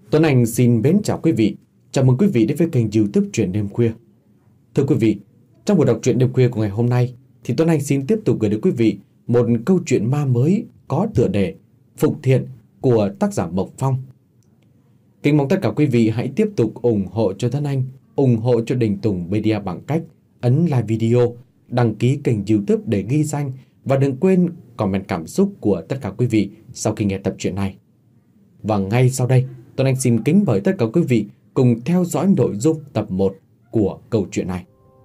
Tuấn Anh xin mến chào quý vị. Chào mừng quý vị đến với kênh YouTube Truyện Đêm Khuya. Thưa quý vị, trong buổi đọc truyện đêm khuya của ngày hôm nay thì Tuấn Anh xin tiếp tục gửi đến quý vị một câu chuyện ma mới có tựa đề Phục Thiện của tác giả Mộc Phong. Kính mong tất cả quý vị hãy tiếp tục ủng hộ cho Tuấn Anh, ủng hộ cho Đình Tùng Media bằng cách ấn like video, đăng ký kênh YouTube để ghi danh và đừng quên comment cảm xúc của tất cả quý vị sau khi nghe tập truyện này. Và ngay sau đây, Tuấn Anh xin kính mời tất cả quý vị cùng theo dõi nội dung tập 1 của câu chuyện này.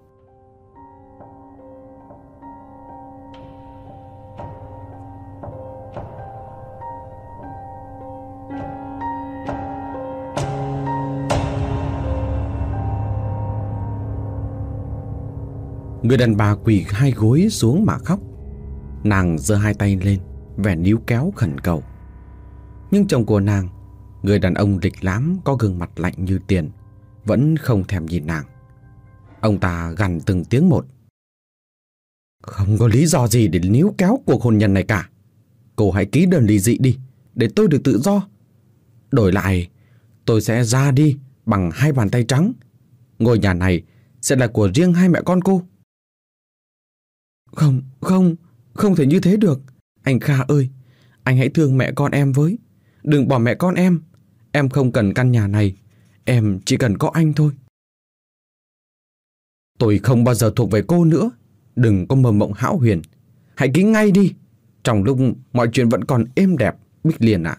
Người đàn bà quỳ hai gối xuống mà khóc. Nàng giơ hai tay lên, vẻ níu kéo khẩn cầu. Nhưng chồng của nàng, người đàn ông lịch lãm có gương mặt lạnh như tiền, vẫn không thèm nhìn nàng. Ông ta gằn từng tiếng một: "Không có lý do gì để níu kéo cuộc hôn nhân này cả. Cô hãy ký đơn ly dị đi, để tôi được tự do. Đổi lại, tôi sẽ ra đi bằng hai bàn tay trắng. Ngôi nhà này sẽ là của riêng hai mẹ con cô." Không thể như thế được. Anh Kha ơi, anh hãy thương mẹ con em với. Đừng bỏ mẹ con em. Em không cần căn nhà này. Em chỉ cần có anh thôi. Tôi không bao giờ thuộc về cô nữa. Đừng có mơ mộng hão huyền. Hãy ký ngay đi, trong lúc mọi chuyện vẫn còn êm đẹp, Bích Liên ạ.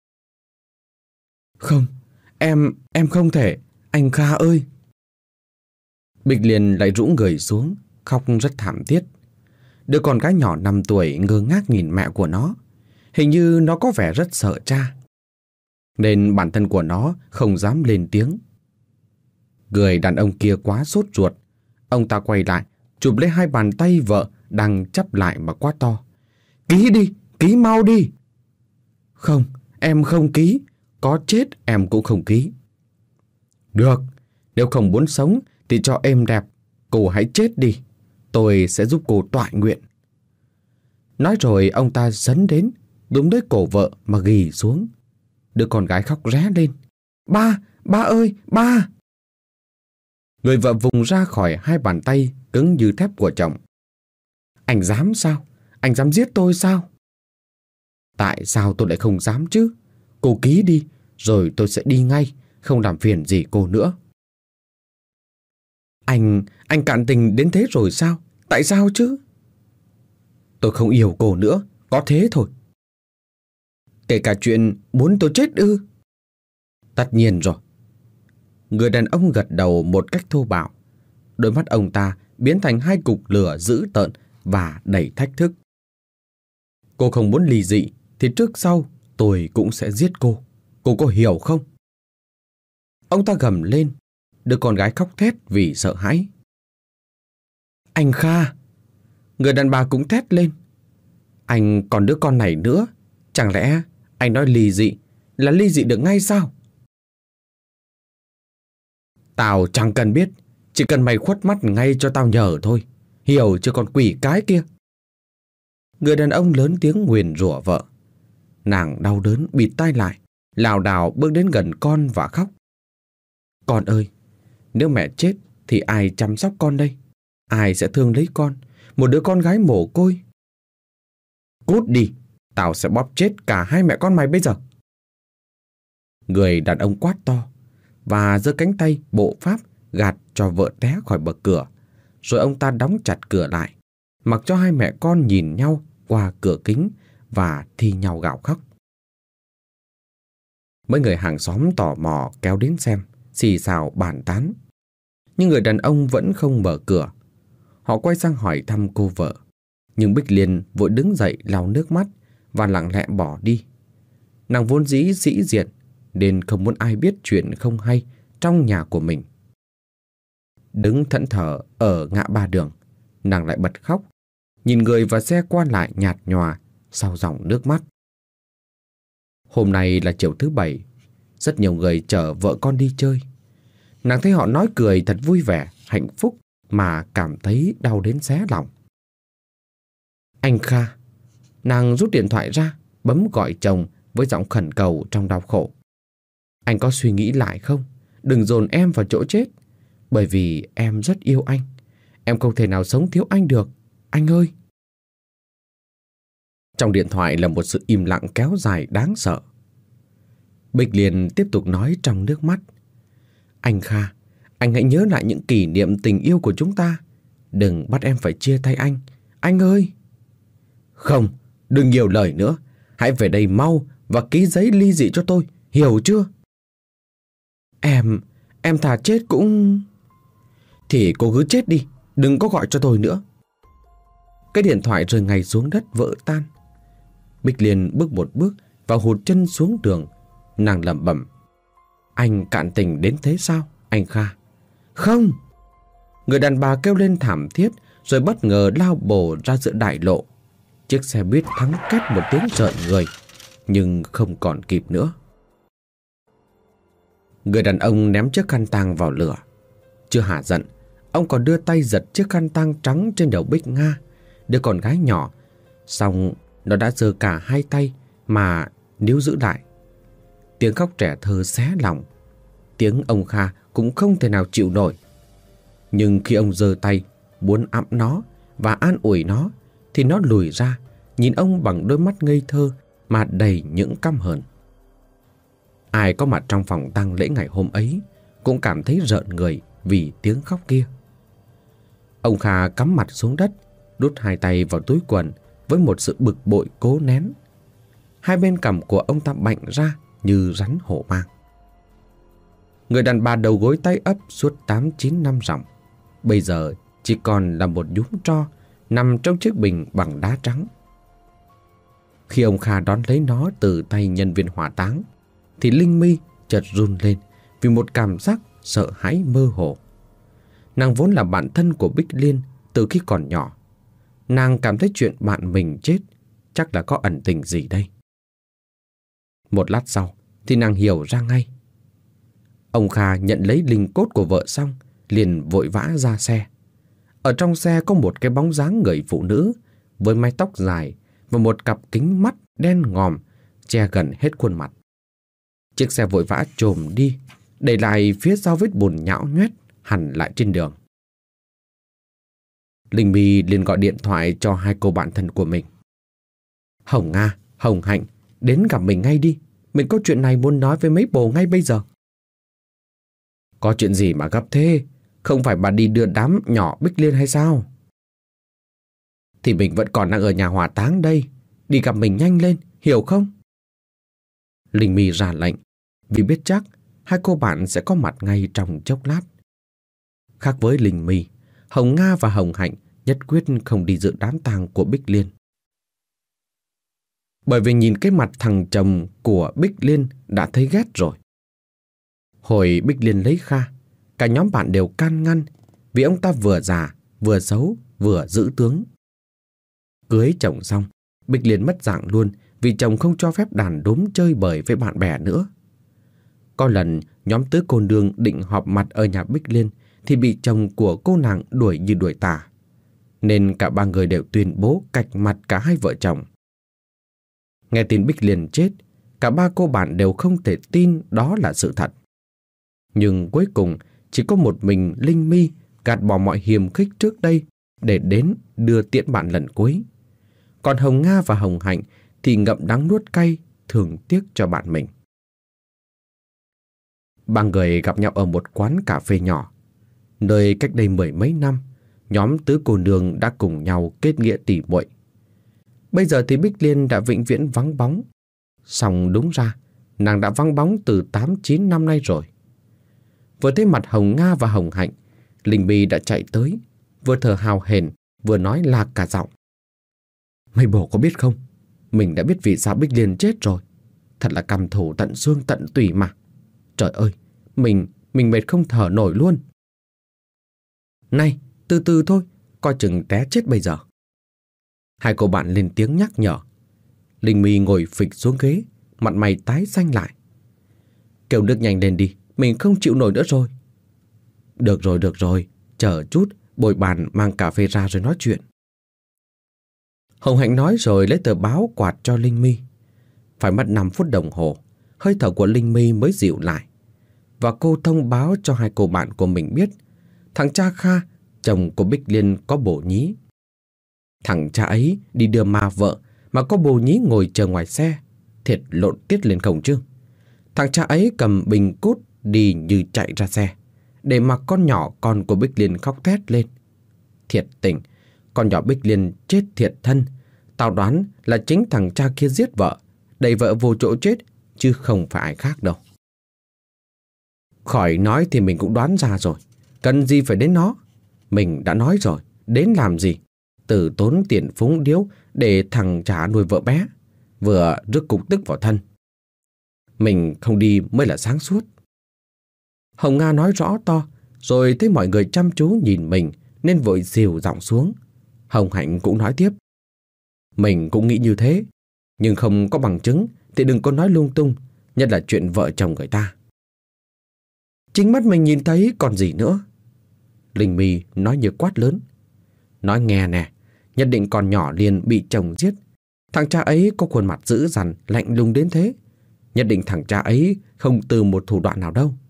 Không, em không thể. Anh Kha ơi. Bích Liên lại rũ người xuống, khóc rất thảm thiết. Đứa con gái nhỏ 5 tuổi ngơ ngác nhìn mẹ của nó. Hình như nó có vẻ rất sợ cha, nên bản thân của nó không dám lên tiếng. Người đàn ông kia quá sốt ruột. Ông ta quay lại, chụp lấy hai bàn tay vợ đang chắp lại mà quát to: "Ký đi, ký mau đi!" "Không, em không ký. Có chết em cũng không ký." "Được, nếu không muốn sống thì cho êm đẹp, cô hãy chết đi. Tôi sẽ giúp cô toại nguyện." Nói rồi ông ta sấn đến, túm lấy cổ vợ mà ghì xuống. Đứa con gái khóc ré lên: Ba ơi, ba!" Người vợ vùng ra khỏi hai bàn tay cứng như thép của chồng. "Anh dám sao? Anh dám giết tôi sao?" "Tại sao tôi lại không dám chứ? Cô ký đi, rồi tôi sẽ đi ngay, không làm phiền gì cô nữa." Anh cạn tình đến thế rồi sao? Tại sao chứ?" "Tôi không yêu cô nữa, có thế thôi." "Kể cả chuyện muốn tôi chết ư?" "Tất nhiên rồi." Người đàn ông gật đầu một cách thô bạo. Đôi mắt ông ta biến thành hai cục lửa dữ tợn và đầy thách thức. "Cô không muốn ly dị thì trước sau tôi cũng sẽ giết cô. Cô có hiểu không?" Ông ta gầm lên. Đứa con gái khóc thét vì sợ hãi. "Anh Kha!" Người đàn bà cũng thét lên. "Anh còn đứa con này nữa. Chẳng lẽ anh nói ly dị là ly dị được ngay sao?" "Tao chẳng cần biết. Chỉ cần mày khuất mắt ngay cho tao nhờ thôi. Hiểu chưa con quỷ cái kia?" Người đàn ông lớn tiếng nguyền rủa vợ. Nàng đau đớn bịt tai lại, lảo đảo bước đến gần con và khóc. "Con ơi, nếu mẹ chết thì ai chăm sóc con đây? Ai sẽ thương lấy con, một đứa con gái mồ côi?" "Cút đi, tao sẽ bóp chết cả hai mẹ con mày bây giờ." Người đàn ông quát to và giơ cánh tay bộ pháp gạt cho vợ té khỏi bậc cửa. Rồi ông ta đóng chặt cửa lại, mặc cho hai mẹ con nhìn nhau qua cửa kính và thi nhau gào khóc. Mấy người hàng xóm tò mò kéo đến xem, xì xào bàn tán. Nhưng người đàn ông vẫn không mở cửa. Họ quay sang hỏi thăm cô vợ, nhưng Bích Liên vội đứng dậy lau nước mắt và lặng lẽ bỏ đi. Nàng vốn dĩ sĩ diện nên không muốn ai biết chuyện không hay trong nhà của mình. Đứng thẫn thờ ở ngã ba đường, nàng lại bật khóc, nhìn người và xe qua lại nhạt nhòa sau dòng nước mắt. Hôm nay là chiều thứ Bảy, rất nhiều người chở vợ con đi chơi. Nàng thấy họ nói cười thật vui vẻ, hạnh phúc mà cảm thấy đau đến xé lòng. "Anh Kha!" Nàng rút điện thoại ra, bấm gọi chồng với giọng khẩn cầu trong đau khổ. Anh có suy nghĩ lại không? Đừng dồn em vào chỗ chết. Bởi vì em rất yêu anh. Em không thể nào sống thiếu anh được. Anh ơi! Trong điện thoại là một sự im lặng kéo dài đáng sợ. Bích Liên tiếp tục nói trong nước mắt. Anh Kha, anh hãy nhớ lại những kỷ niệm tình yêu của chúng ta. Đừng bắt em phải chia tay anh. Anh ơi! Không, đừng nhiều lời nữa. Hãy về đây mau và ký giấy ly dị cho tôi. Hiểu chưa? Em thà chết cũng... Thì cô cứ chết đi. Đừng có gọi cho tôi nữa. Cái điện thoại rơi ngay xuống đất vỡ tan. Bích Liên bước một bước và hụt chân xuống đường. Nàng lẩm bẩm. Anh cạn tình đến thế sao, anh Kha? Không! Người đàn bà kêu lên thảm thiết rồi bất ngờ lao bổ ra giữa đại lộ. Chiếc xe buýt thắng két một tiếng rợn người, nhưng không còn kịp nữa. Người đàn ông ném chiếc khăn tang vào lửa. Chưa hả giận, ông còn đưa tay giật chiếc khăn tang trắng trên đầu Bích Nga, đứa con gái nhỏ. Xong nó đã giơ cả hai tay mà níu giữ lại. Tiếng khóc trẻ thơ xé lòng. Tiếng ông Kha cũng không thể nào chịu nổi. Nhưng khi ông giơ tay muốn ẵm nó và an ủi nó, thì nó lùi ra, nhìn ông bằng đôi mắt ngây thơ mà đầy những căm hờn. Ai có mặt trong phòng tang lễ ngày hôm ấy cũng cảm thấy rợn người vì tiếng khóc kia. Ông Kha cắm mặt xuống đất, đút hai tay vào túi quần với một sự bực bội cố nén. Hai bên cằm của ông ta bạnh ra như rắn hổ mang. Người đàn bà đầu gối tay ấp suốt 8-9 năm ròng, bây giờ chỉ còn là một nhúm tro nằm trong chiếc bình bằng đá trắng. Khi ông Kha đón lấy nó từ tay nhân viên hỏa táng, thì Linh My chợt run lên vì một cảm giác sợ hãi mơ hồ. Nàng vốn là bạn thân của Bích Liên từ khi còn nhỏ. Nàng cảm thấy chuyện bạn mình chết chắc là có ẩn tình gì đây. Một lát sau thì nàng hiểu ra ngay. Ông Kha nhận lấy linh cốt của vợ xong liền vội vã ra xe. Ở trong xe có một cái bóng dáng người phụ nữ với mái tóc dài và một cặp kính mắt đen ngòm che gần hết khuôn mặt. Chiếc xe vội vã chồm đi, để lại phía sau vết bùn nhão nhoét hằn lại trên đường. Linh My liền gọi điện thoại cho hai cô bạn thân của mình. Hồng Nga, Hồng Hạnh, đến gặp mình ngay đi. Mình có chuyện này muốn nói với mấy bồ ngay bây giờ. Có chuyện gì mà gấp thế? Không phải bà đi đưa đám nhỏ Bích Liên hay sao? Thì mình vẫn còn đang ở nhà hỏa táng đây. Đi gặp mình nhanh lên, hiểu không? Linh My ra lệnh, vì biết chắc hai cô bạn sẽ có mặt ngay trong chốc lát. Khác với Linh My, Hồng Nga và Hồng Hạnh nhất quyết không đi dự đám tang của Bích Liên. Bởi vì nhìn cái mặt thằng chồng của Bích Liên đã thấy ghét rồi. Hồi Bích Liên lấy Kha, cả nhóm bạn đều can ngăn vì ông ta vừa già, vừa xấu, vừa giữ tướng. Cưới chồng xong, Bích Liên mất dạng luôn vì chồng không cho phép đàn đúm chơi bời với bạn bè nữa. Có lần nhóm tứ cô nương định họp mặt ở nhà Bích Liên thì bị chồng của cô nàng đuổi như đuổi tà, nên cả ba người đều tuyên bố cạch mặt cả hai vợ chồng. Nghe tin Bích Liên chết, cả ba cô bạn đều không thể tin đó là sự thật. Nhưng cuối cùng chỉ có một mình Linh My gạt bỏ mọi hiềm khích trước đây để đến đưa tiễn bạn lần cuối. Còn Hồng Nga và Hồng Hạnh thì ngậm đắng nuốt cay, thường tiếc cho bạn mình. Ba người gặp nhau ở một quán cà phê nhỏ, nơi cách đây 10 mấy năm, nhóm tứ cô nương đã cùng nhau kết nghĩa tỉ muội. Bây giờ thì Bích Liên đã vĩnh viễn vắng bóng. Song đúng ra, nàng đã vắng bóng từ 8-9 năm nay rồi. Vừa thấy mặt Hồng Nga và Hồng Hạnh, Linh My đã chạy tới, vừa thở hào hển, vừa nói lạc cả giọng. Mấy bồ có biết không? Mình đã biết vì sao Bích Liên chết rồi. Thật là căm thù tận xương tận tủy mà. Trời ơi, mình mệt không thở nổi luôn. Này, từ từ thôi, coi chừng té chết bây giờ. Hai cô bạn lên tiếng nhắc nhở. Linh My ngồi phịch xuống ghế, mặt mày tái xanh lại. Kêu nước nhanh lên đi, mình không chịu nổi nữa rồi. Được rồi, chờ chút, bồi bàn mang cà phê ra rồi nói chuyện. Hồng Hạnh nói rồi lấy tờ báo quạt cho Linh My. Phải mất 5 phút đồng hồ, hơi thở của Linh My mới dịu lại. Và cô thông báo cho hai cô bạn của mình biết thằng cha Kha, chồng của Bích Liên, có bồ nhí. Thằng cha ấy đi đưa ma vợ mà có bồ nhí ngồi chờ ngoài xe, thiệt lộn tiết lên không chứ. Thằng cha ấy cầm bình cút đi như chạy ra xe, để mặc con nhỏ con của Bích Liên khóc thét lên. Thiệt tình, con nhỏ Bích Liên chết thiệt thân. Tao đoán là chính thằng cha kia giết vợ, đẩy vợ vô chỗ chết, chứ không phải ai khác đâu. Khỏi nói thì mình cũng đoán ra rồi. Cần gì phải đến nó. Mình đã nói rồi, đến làm gì? Từ tốn tiền phúng điếu để thằng cha nuôi vợ bé, vừa rước cục tức vào thân. Mình không đi mới là sáng suốt. Hồng Nga nói rõ to, rồi thấy mọi người chăm chú nhìn mình nên vội dìu giọng xuống. Hồng Hạnh cũng nói tiếp. Mình cũng nghĩ như thế, nhưng không có bằng chứng thì đừng có nói lung tung, nhất là chuyện vợ chồng người ta. Chính mắt mình nhìn thấy còn gì nữa. Linh My nói như quát lớn. Nói nghe nè, nhất định con nhỏ liền bị chồng giết. Thằng cha ấy có khuôn mặt dữ dằn, lạnh lùng đến thế. Nhất định thằng cha ấy không từ một thủ đoạn nào đâu.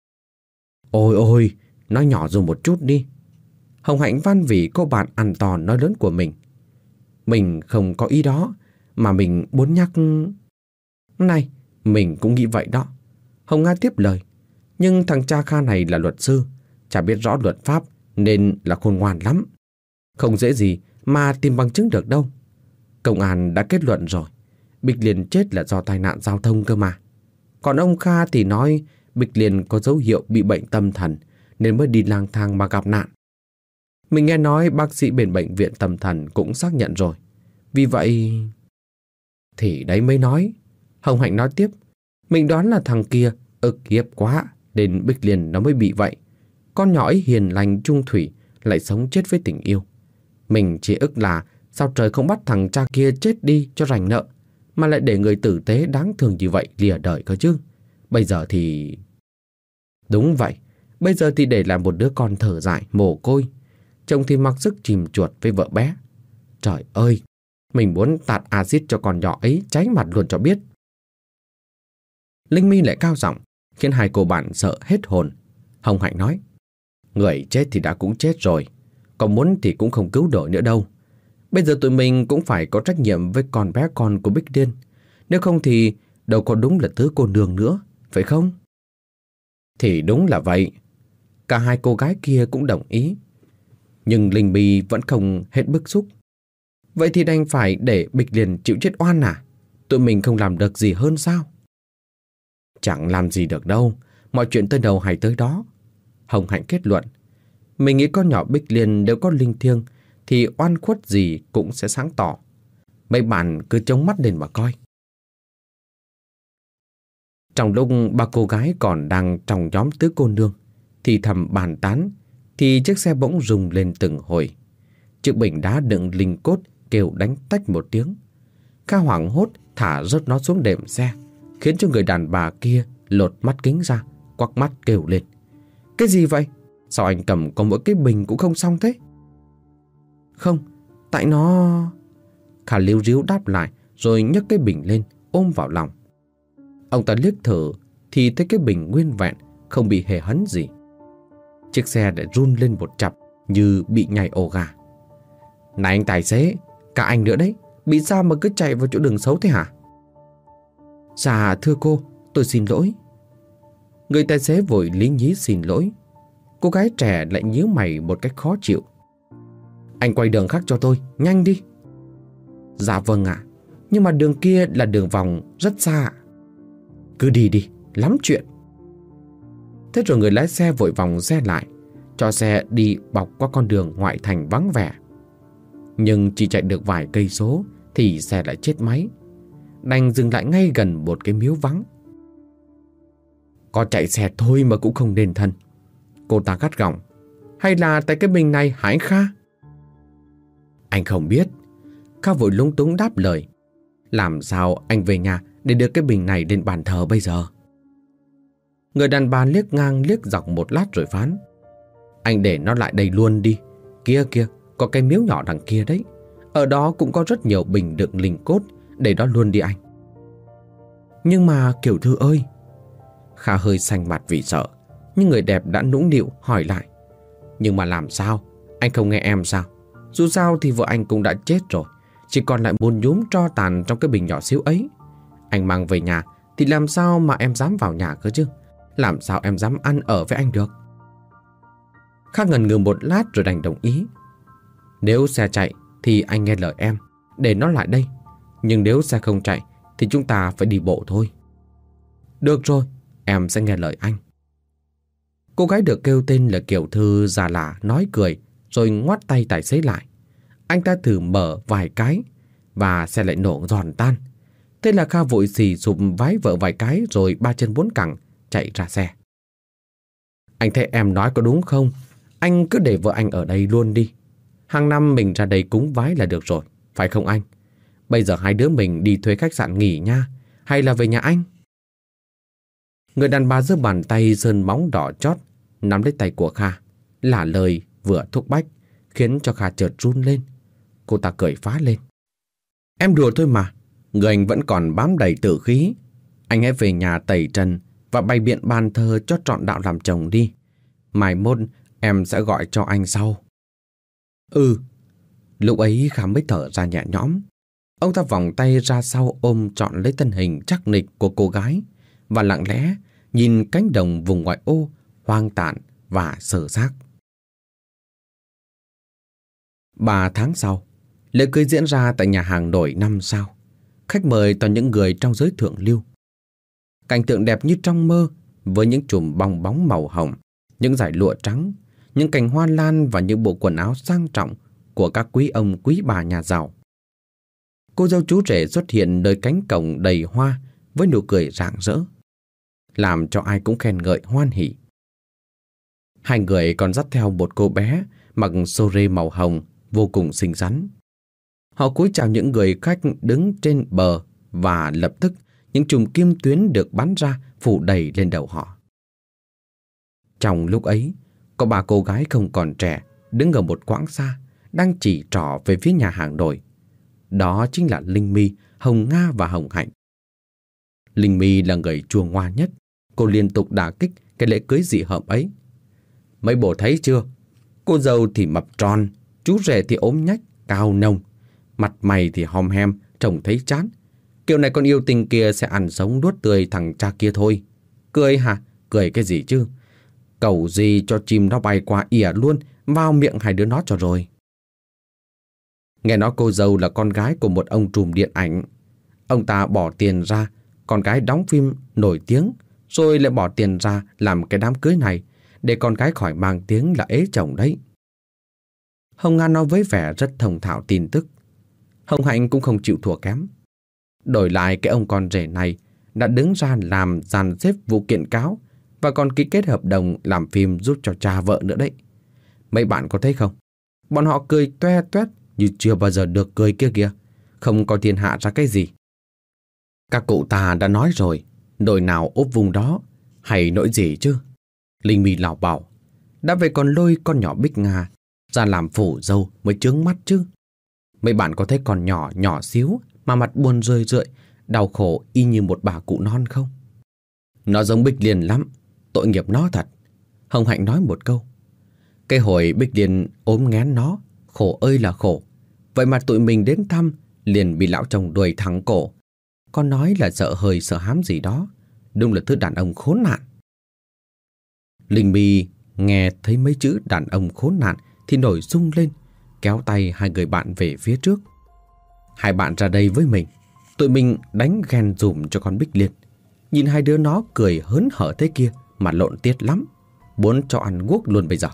Ôi ôi, nói nhỏ dùng một chút đi. Hồng Hạnh van vỉ cô bạn ăn to nói lớn của mình. Mình không có ý đó, mà mình muốn nhắc... Này, mình cũng nghĩ vậy đó. Hồng Nga tiếp lời. Nhưng thằng cha Kha này là luật sư, chả biết rõ luật pháp nên là khôn ngoan lắm. Không dễ gì mà tìm bằng chứng được đâu. Công an đã kết luận rồi, Bích Liên chết là do tai nạn giao thông cơ mà. Còn ông Kha thì nói Bích Liên có dấu hiệu bị bệnh tâm thần nên mới đi lang thang mà gặp nạn. Mình nghe nói bác sĩ bên bệnh viện tâm thần cũng xác nhận rồi. Vì vậy... Thì đấy mới nói. Hồng Hạnh nói tiếp. Mình đoán là thằng kia ức hiếp quá nên Bích Liên nó mới bị vậy. Con nhỏ ấy hiền lành trung thủy, lại sống chết với tình yêu. Mình chỉ ức là sao trời không bắt thằng cha kia chết đi cho rảnh nợ, mà lại để người tử tế đáng thương như vậy lìa đời cơ chứ. Bây giờ thì... Đúng vậy, bây giờ thì để làm một đứa con thở dại mồ côi, chồng thì mặc sức chìm chuột với vợ bé. Trời ơi, mình muốn tạt axit cho con nhỏ ấy cháy mặt luôn cho biết. Linh My lại cao giọng, khiến hai cô bạn sợ hết hồn. Hồng Hạnh nói. Người chết thì đã cũng chết rồi, còn muốn thì cũng không cứu nổi nữa đâu. Bây giờ tụi mình cũng phải có trách nhiệm với con bé con của Bích Liên. Nếu không thì đâu có đúng là tứ cô nương nữa, phải không? Thì đúng là vậy. Cả hai cô gái kia cũng đồng ý. Nhưng Linh My vẫn không hết bức xúc. Vậy thì đành phải để Bích Liên chịu chết oan à? Tụi mình không làm được gì hơn sao? Chẳng làm gì được đâu, mọi chuyện tới đâu hay tới đó. Hồng Hạnh kết luận. Mình nghĩ con nhỏ Bích Liên nếu có linh thiêng thì oan khuất gì cũng sẽ sáng tỏ. Mấy bạn cứ chống mắt lên mà coi. Trong lúc ba cô gái còn đang trong nhóm tứ cô nương thì thầm bàn tán, thì chiếc xe bỗng rung lên từng hồi. Chiếc bình đá đựng linh cốt kêu đánh tách một tiếng. Kha hoảng hốt thả rớt nó xuống đệm xe, khiến cho người đàn bà kia lột mắt kính ra, quắc mắt kêu lên. Cái gì vậy? Sao anh cầm có mỗi cái bình cũng không xong thế? Không, tại nó... Kha líu ríu đáp lại rồi nhấc cái bình lên ôm vào lòng. Ông ta liếc thử thì thấy cái bình nguyên vẹn, không bị hề hấn gì. Chiếc xe lại run lên một chập như bị nhảy ổ gà. Này anh tài xế, cả anh nữa đấy, bị sao mà cứ chạy vào chỗ đường xấu thế hả? Dạ thưa cô, tôi xin lỗi. Người tài xế vội lý nhí xin lỗi. Cô gái trẻ lại nhíu mày một cách khó chịu. Anh quay đường khác cho tôi, nhanh đi. Dạ vâng ạ, nhưng mà đường kia là đường vòng rất xa ạ. Cứ đi đi, lắm chuyện. Thế rồi người lái xe vội vòng xe lại, cho xe đi bọc qua con đường ngoại thành vắng vẻ. Nhưng chỉ chạy được vài cây số thì xe lại chết máy, đành dừng lại ngay gần một cái miếu vắng. Có chạy xe thôi mà cũng không nên thân. Cô ta gắt gỏng. Hay là tại cái bình này hả anh Kha? Anh không biết. Kha vội lúng túng đáp lời. Làm sao anh về nhà để đưa cái bình này lên bàn thờ bây giờ? Người đàn bà liếc ngang liếc dọc một lát rồi phán. Anh để nó lại đây luôn đi. Kia kìa, có cái miếu nhỏ đằng kia đấy. Ở đó cũng có rất nhiều bình đựng linh cốt, để đó luôn đi anh. Nhưng mà Kiều Thư ơi. Kha hơi xanh mặt vì sợ, nhưng người đẹp đã nũng nịu hỏi lại. Nhưng mà làm sao? Anh không nghe em sao? Dù sao thì vợ anh cũng đã chết rồi, chỉ còn lại một nhúm tro tàn trong cái bình nhỏ xíu ấy. Anh mang về nhà thì làm sao mà em dám vào nhà cơ chứ? Làm sao em dám ăn ở với anh được? Kha ngần ngừ một lát rồi đành đồng ý. Nếu xe chạy thì anh nghe lời em, để nó lại đây. Nhưng nếu xe không chạy thì chúng ta phải đi bộ thôi. Được rồi, em sẽ nghe lời anh. Cô gái được kêu tên là Kiều Thư già lả nói cười rồi ngoắt tay tài xế lại. Anh ta thử mở vài cái và xe lại nổ giòn tan. Thế là Kha vội xì sụp vái vợ vài cái rồi ba chân bốn cẳng chạy ra xe. Anh thấy em nói có đúng không? Anh cứ để vợ anh ở đây luôn đi. Hàng năm mình ra đây cúng vái là được rồi, phải không anh? Bây giờ hai đứa mình đi thuê khách sạn nghỉ nha, hay là về nhà anh? Người đàn bà giơ bàn tay sơn móng đỏ chót nắm lấy tay của Kha, lả lời vừa thúc bách, khiến cho Kha chợt run lên. Cô ta cười phá lên. Em đùa thôi mà, người anh vẫn còn bám đầy tử khí. Anh hãy về nhà tẩy trần và bày biện bàn thờ cho trọn đạo làm chồng đi. Mai mốt em sẽ gọi cho anh sau. Ừ. Lúc ấy Kha mới thở ra nhẹ nhõm. Ông ta vòng tay ra sau ôm trọn lấy thân hình chắc nịch của cô gái và lặng lẽ nhìn cánh đồng vùng ngoại ô hoang tàn và sơ xác. 3 tháng sau, lễ cưới diễn ra tại nhà hàng nổi 5 sao. Khách mời toàn những người trong giới thượng lưu. Cảnh tượng đẹp như trong mơ, với những chùm bong bóng màu hồng, những dải lụa trắng, những cành hoa lan và những bộ quần áo sang trọng của các quý ông quý bà nhà giàu. Cô dâu chú rể xuất hiện nơi cánh cổng đầy hoa với nụ cười rạng rỡ, làm cho ai cũng khen ngợi hoan hỉ. Hai người còn dắt theo một cô bé mặc sô rê màu hồng vô cùng xinh xắn. Họ cúi chào những người khách đứng trên bờ và lập tức những chùm kim tuyến được bắn ra phủ đầy lên đầu họ. Trong lúc ấy, có 3 cô gái không còn trẻ đứng ở một quãng xa, đang chỉ trỏ về phía nhà hàng nổi. Đó chính là Linh My, Hồng Nga và Hồng Hạnh. Linh My là người chua ngoa nhất. Cô liên tục đả kích cái lễ cưới dị hợm ấy. Mấy bồ thấy chưa? Cô dâu thì mập tròn, chú rể thì ốm nhách, cao nông. Mặt mày thì hòm hem, trông thấy chán. Kiểu này con yêu tình kia sẽ ăn sống nuốt tươi thằng cha kia thôi. Cười hả? Cười cái gì chứ? Cầu gì cho chim nó bay qua ỉa luôn vào miệng hai đứa nó cho rồi. Nghe nói cô dâu là con gái của một ông trùm điện ảnh. Ông ta bỏ tiền ra con gái đóng phim nổi tiếng, rồi lại bỏ tiền ra làm cái đám cưới này để con gái khỏi mang tiếng là ế chồng đấy. Hồng Nga nói với vẻ rất thông thạo tin tức. Hồng Hạnh cũng không chịu thua kém. Đổi lại cái ông con rể này đã đứng ra làm dàn xếp vụ kiện cáo và còn ký kết hợp đồng làm phim giúp cho cha vợ nữa đấy. Mấy bạn có thấy không? Bọn họ cười toe toét như chưa bao giờ được cười kia kìa. Không có thiên hạ ra cái gì. Các cụ ta đã nói rồi, nỗi nào úp vùng đó, hay nỗi gì chứ? Linh My lảo bảo, đã vậy còn lôi con nhỏ Bích Nga ra làm phủ dâu mới chướng mắt chứ. Mấy bạn có thấy con nhỏ nhỏ xíu mà mặt buồn rười rượi, đau khổ y như một bà cụ non không? Nó giống Bích Liên lắm, tội nghiệp nó thật. Hồng Hạnh nói một câu. Cái hồi Bích Liên ốm nghén nó, khổ ơi là khổ. Vậy mà tụi mình đến thăm, liền bị lão chồng đuổi thẳng cổ. Con nói là sợ hơi sợ hám gì đó. Đúng là thứ đàn ông khốn nạn. Linh My nghe thấy mấy chữ đàn ông khốn nạn thì nổi rung lên, kéo tay hai người bạn về phía trước. Hai bạn ra đây với mình, tụi mình đánh ghen dùm cho con Bích Liên. Nhìn hai đứa nó cười hớn hở thế kia mà lộn tiết lắm, muốn cho ăn guốc luôn bây giờ.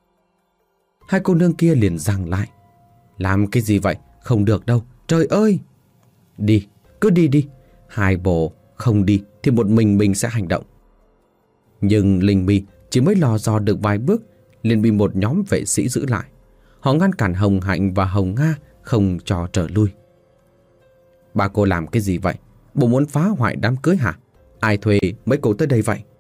Hai cô nương kia liền giằng lại. Làm cái gì vậy? Không được đâu, trời ơi! Đi, cứ đi đi. Hai bồ không đi thì một mình sẽ hành động. Nhưng Linh My chỉ mới lò dò được vài bước liền bị một nhóm vệ sĩ giữ lại. Họ ngăn cản Hồng Hạnh và Hồng Nga không cho trở lui. Bà cô làm cái gì vậy? Bộ muốn phá hoại đám cưới hả? Ai thuê mấy cô tới đây vậy?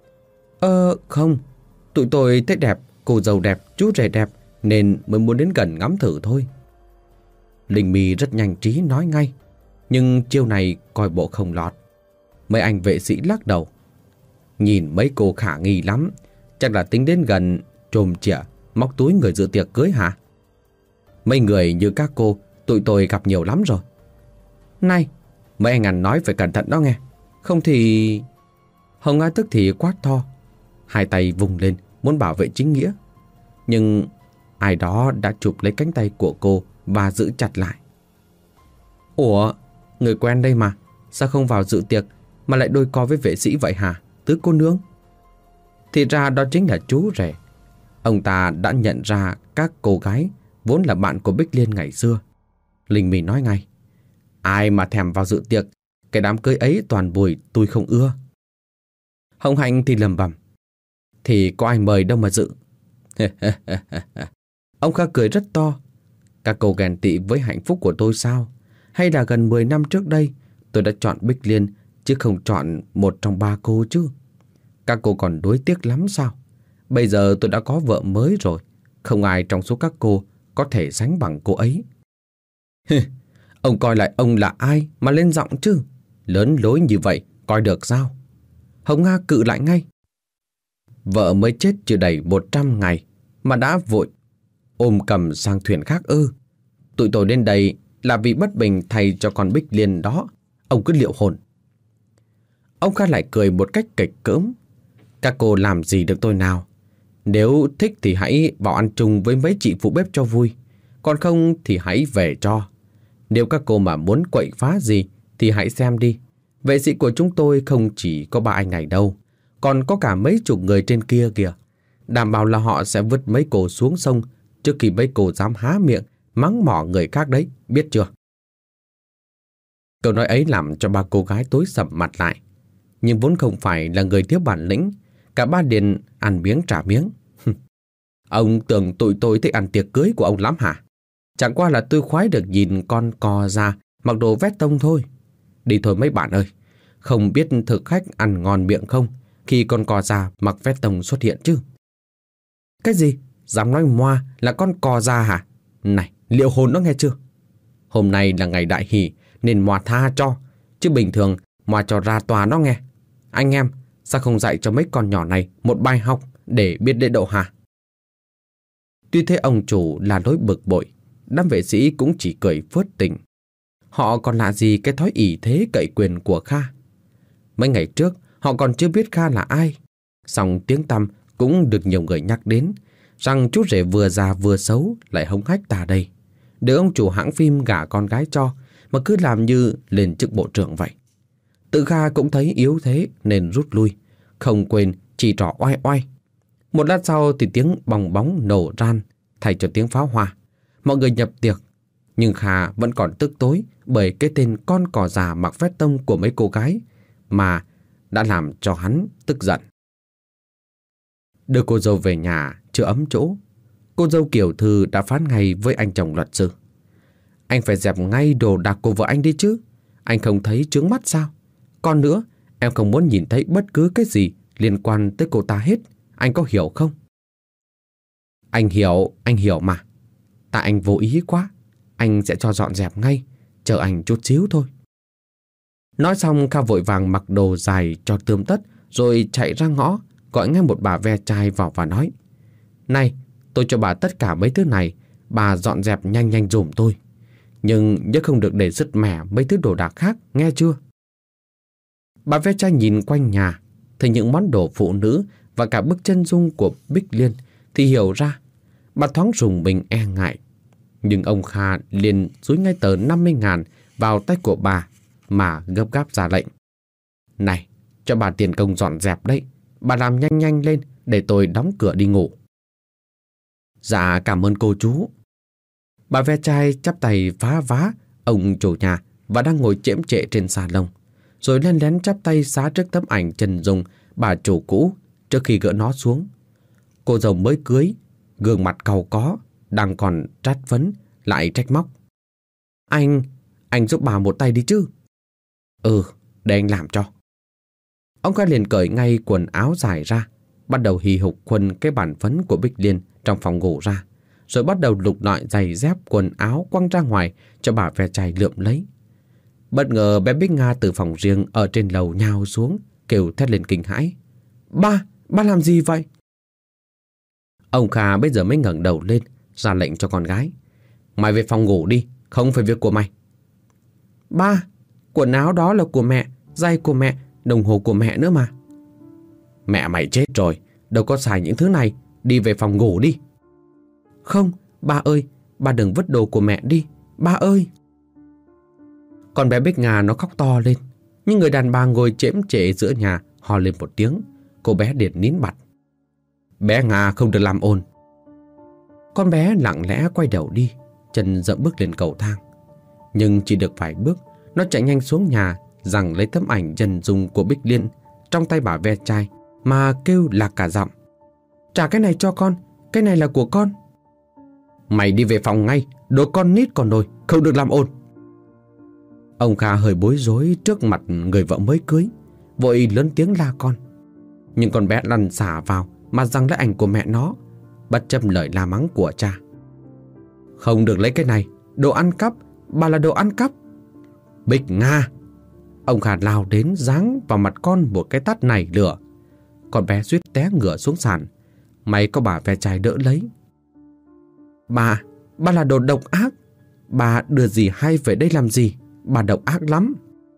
Không, tụi tôi thấy đẹp, cô dâu đẹp, chú rể đẹp nên mới muốn đến gần ngắm thử thôi. Linh My rất nhanh trí nói ngay, nhưng chiêu này coi bộ không lọt. Mấy anh vệ sĩ lắc đầu. Nhìn mấy cô khả nghi lắm, chắc là tính đến gần trồm chĩa móc túi người dự tiệc cưới hả? Mấy người như các cô tụi tôi gặp nhiều lắm rồi. Này, mấy anh ăn nói phải cẩn thận đó nghe. Không thì... Hồng Nga tức thì quát to, hai tay vùng lên muốn bảo vệ chính nghĩa. Nhưng ai đó đã chụp lấy cánh tay của cô và giữ chặt lại. Ủa, người quen đây mà, sao không vào dự tiệc mà lại đôi co với vệ sĩ vậy hả, tứ cô nương? Thì ra đó chính là chú rể. Ông ta đã nhận ra các cô gái vốn là bạn của Bích Liên ngày xưa. Linh Mì nói ngay, ai mà thèm vào dự tiệc, cái đám cưới ấy toàn bùi tôi không ưa. Hồng Hạnh thì lầm bầm, thì có ai mời đâu mà dự. Ông Kha cười rất to. Các cô ghen tị với hạnh phúc của tôi sao? Hay là gần 10 năm trước đây tôi đã chọn Bích Liên chứ không chọn một trong ba cô chứ? Các cô còn đuối tiếc lắm sao? Bây giờ tôi đã có vợ mới rồi, không ai trong số các cô có thể sánh bằng cô ấy. Ông coi lại ông là ai mà lên giọng chứ? Lớn lối như vậy coi được sao? Hồng Nga cự lại ngay. Vợ mới chết chưa đầy 100 ngày mà đã vội ôm cầm sang thuyền khác ư? Tụi tôi đến đây là vì bất bình thay cho con Bích Liên đó. Ông cứ liệu hồn. Ông Kha lại cười một cách kịch cỡm. Các cô làm gì được tôi nào? Nếu thích thì hãy vào ăn chung với mấy chị phụ bếp cho vui. Còn không thì hãy về cho. Nếu các cô mà muốn quậy phá gì thì hãy xem đi. Vệ sĩ của chúng tôi không chỉ có 3 anh này đâu, còn có cả mấy chục người trên kia kìa. Đảm bảo là họ sẽ vứt mấy cô xuống sông trước khi mấy cô dám há miệng mắng mỏ người khác đấy, biết chưa? Câu nói ấy làm cho ba cô gái tối sầm mặt lại. Nhưng vốn không phải là người thiếu bản lĩnh, cả ba liền ăn miếng trả miếng. Ông tưởng tụi tôi thích ăn tiệc cưới của ông lắm hả? Chẳng qua là tôi khoái được nhìn con cò già mặc đồ vét tông thôi. Đi thôi mấy bạn ơi, không biết thực khách ăn ngon miệng không khi con cò già mặc vét tông xuất hiện chứ? Cái gì? Dám nói moa là con cò già hả? Này, liệu hồn nó nghe chưa? Hôm nay là ngày đại hỷ nên moa tha cho, chứ bình thường moa cho ra tòa nó nghe. Anh em, sao không dạy cho mấy con nhỏ này một bài học để biết lễ độ hả? Tuy thế ông chủ là lối bực bội, đám vệ sĩ cũng chỉ cười phớt tình. Họ còn lạ gì cái thói ỷ thế cậy quyền của Kha. Mấy ngày trước họ còn chưa biết Kha là ai, song tiếng tăm cũng được nhiều người nhắc đến, rằng chú rể vừa già vừa xấu lại hống hách ta đây, để ông chủ hãng phim gả con gái cho mà cứ làm như lên chức bộ trưởng vậy. Tự Kha cũng thấy yếu thế nên rút lui, không quên chỉ trỏ oai oai. Một lát sau thì tiếng bong bóng nổ ran thay cho tiếng pháo hoa. Mọi người nhập tiệc, nhưng Kha vẫn còn tức tối bởi cái tên con cò già mặc vét tông của mấy cô gái mà đã làm cho hắn tức giận. Đưa cô dâu về nhà chưa ấm chỗ, cô dâu Kiều Thư đã phán ngay với anh chồng luật sư. Anh phải dẹp ngay đồ đạc của vợ anh đi chứ. Anh không thấy chướng mắt sao? Còn nữa, em không muốn nhìn thấy bất cứ cái gì liên quan tới cô ta hết. Anh có hiểu không? Anh hiểu mà. Tại anh vô ý quá. Anh sẽ cho dọn dẹp ngay. Chờ anh chút xíu thôi. Nói xong Kha vội vàng mặc đồ dài cho tươm tất, rồi chạy ra ngõ, gọi ngay một bà ve chai vào và nói: Này, tôi cho bà tất cả mấy thứ này, bà dọn dẹp nhanh nhanh giùm tôi. Nhưng nhớ không được để sứt mẻ mấy thứ đồ đạc khác, nghe chưa? Bà ve chai nhìn quanh nhà, thấy những món đồ phụ nữ và cả bức chân dung của Bích Liên thì hiểu ra. Bà thoáng rùng mình e ngại. Nhưng ông Kha liền dúi ngay tờ 50.000 vào tay của bà mà gấp gáp ra lệnh: Này, cho bà tiền công dọn dẹp đấy. Bà làm nhanh nhanh lên để tôi đóng cửa đi ngủ. Dạ cảm ơn cô chú. Bà ve chai chắp tay phá vá ông chủ nhà và đang ngồi chễm chệ trên salon, rồi lén lén chắp tay xá trước tấm ảnh chân dung bà chủ cũ trước khi gỡ nó xuống. Cô dâu mới cưới, gương mặt cau có, đang còn trát phấn, lại trách móc: Anh giúp bà một tay đi chứ. Ừ, để anh làm cho. Ông Kha liền cởi ngay quần áo dài ra, bắt đầu hì hục khuân cái bản phấn của Bích Liên trong phòng ngủ ra, rồi bắt đầu lục lọi giày dép quần áo quăng ra ngoài cho bà ve chai lượm lấy. Bất ngờ bé Bích Nga từ phòng riêng ở trên lầu nhào xuống, kêu thét lên kinh hãi. Ba làm gì vậy? Ông Kha bây giờ mới ngẩng đầu lên, ra lệnh cho con gái. Mày về phòng ngủ đi, không phải việc của mày. Ba, quần áo đó là của mẹ, giày của mẹ, đồng hồ của mẹ nữa mà. Mẹ mày chết rồi, đâu có xài những thứ này, đi về phòng ngủ đi. Không, ba ơi, ba đừng vứt đồ của mẹ đi, ba ơi. Con bé Bích Nga nó khóc to lên, nhưng người đàn bà ngồi chễm chệ giữa nhà hò lên một tiếng. Cô bé liền nín bặt. Bé Nga không được làm ồn. Con bé lặng lẽ quay đầu đi, chân dậm bước lên cầu thang. Nhưng chỉ được vài bước, nó chạy nhanh xuống nhà, giằng lấy tấm ảnh chân dung của Bích Liên trong tay bà ve chai mà kêu lạc cả giọng. Trả cái này cho con, cái này là của con. Mày đi về phòng ngay, đồ con nít còn rồi, không được làm ồn. Ông Kha hơi bối rối trước mặt người vợ mới cưới, vội lớn tiếng la con. Nhưng con bé lăn xả vào mà giằng lấy ảnh của mẹ nó, bất chấp lời la mắng của cha. Không được lấy cái này, đồ ăn cắp, bà là đồ ăn cắp. Bích Nga! Ông Kha lao đến giáng vào mặt con một cái tát nảy lửa. Con bé suýt té ngửa xuống sàn. May có bà ve chai đỡ lấy. Bà là đồ độc ác. Bà đưa dì hai về đây làm gì? Bà độc ác lắm.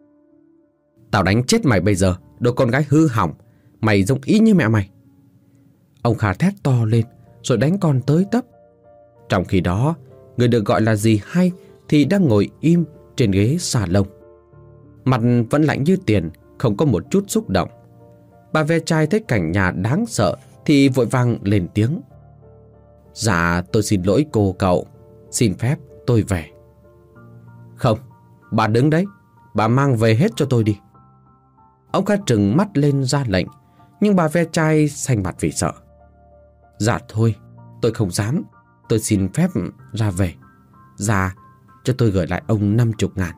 Tao đánh chết mày bây giờ, đồ con gái hư hỏng. Mày giống y như mẹ mày. Ông Kha thét to lên rồi đánh con tới tấp. Trong khi đó, người được gọi là dì hai thì đang ngồi im trên ghế salon. Mặt vẫn lạnh như tiền, không có một chút xúc động. Bà ve chai thấy cảnh nhà đáng sợ thì vội vàng lên tiếng. Dạ, tôi xin lỗi cô cậu, xin phép tôi về. Không, bà đứng đấy, bà mang về hết cho tôi đi. Ông Kha trừng mắt lên ra lệnh, nhưng bà ve chai xanh mặt vì sợ. Dạ thôi, tôi không dám, tôi xin phép ra về. Dạ, cho tôi gửi lại ông 50.000.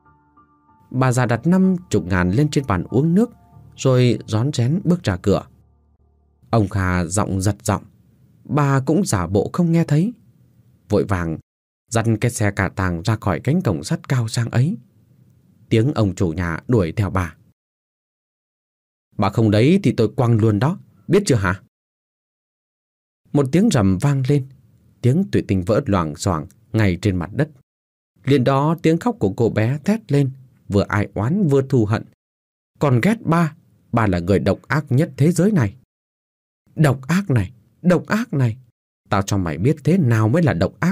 Bà già đặt 50.000 lên trên bàn uống nước, rồi rón rén bước ra cửa. Ông Kha giọng giật giọng, bà cũng giả bộ không nghe thấy. Vội vàng dắt cái xe cà tàng ra khỏi cánh cổng sắt cao sang ấy. Tiếng ông chủ nhà đuổi theo bà. Bà không đấy thì tôi quăng luôn đó, biết chưa hả? Một tiếng rầm vang lên, tiếng thủy tinh vỡ loảng xoảng ngay trên mặt đất. Liền đó tiếng khóc của cô bé thét lên, vừa ai oán vừa thù hận. Còn ghét ba là người độc ác nhất thế giới này. Độc ác này, tao cho mày biết thế nào mới là độc ác.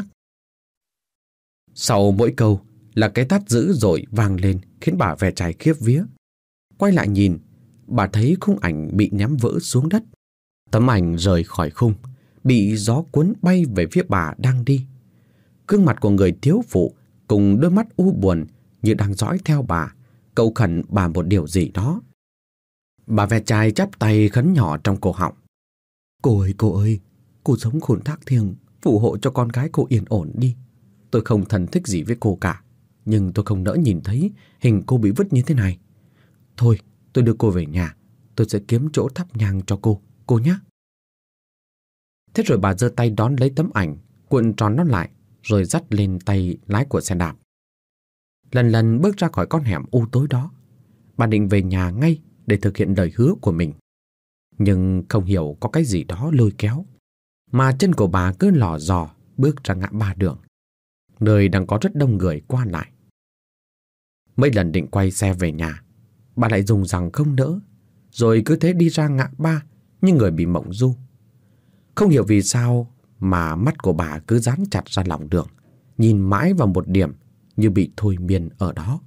Sau mỗi câu là cái tát dữ dội vang lên khiến bà ve chai khiếp vía. Quay lại nhìn, bà thấy khung ảnh bị ném vỡ xuống đất. Tấm ảnh rời khỏi khung, bị gió cuốn bay về phía bà đang đi. Gương mặt của người thiếu phụ cùng đôi mắt u buồn như đang dõi theo bà, cầu khẩn bà một điều gì đó. Bà ve chai chắp tay khấn nhỏ trong cổ họng. Cô ơi, cô sống khôn thác thiêng, phù hộ cho con gái cô yên ổn đi. Tôi không thân thích gì với cô cả, nhưng tôi không nỡ nhìn thấy hình cô bị vứt như thế này. Thôi, tôi đưa cô về nhà, tôi sẽ kiếm chỗ thắp nhang cho cô nhé. Thế rồi bà giơ tay đón lấy tấm ảnh, cuộn tròn nó lại, rồi dắt lên tay lái của xe đạp. Lần lần bước ra khỏi con hẻm u tối đó, bà định về nhà ngay để thực hiện lời hứa của mình. Nhưng không hiểu có cái gì đó lôi kéo, mà chân của bà cứ lò dò bước ra ngã ba đường, nơi đang có rất đông người qua lại. Mấy lần định quay xe về nhà, bà lại dùng rằng không nỡ, rồi cứ thế đi ra ngã ba như người bị mộng du. Không hiểu vì sao mà mắt của bà cứ dán chặt ra lòng đường, nhìn mãi vào một điểm như bị thôi miên ở đó.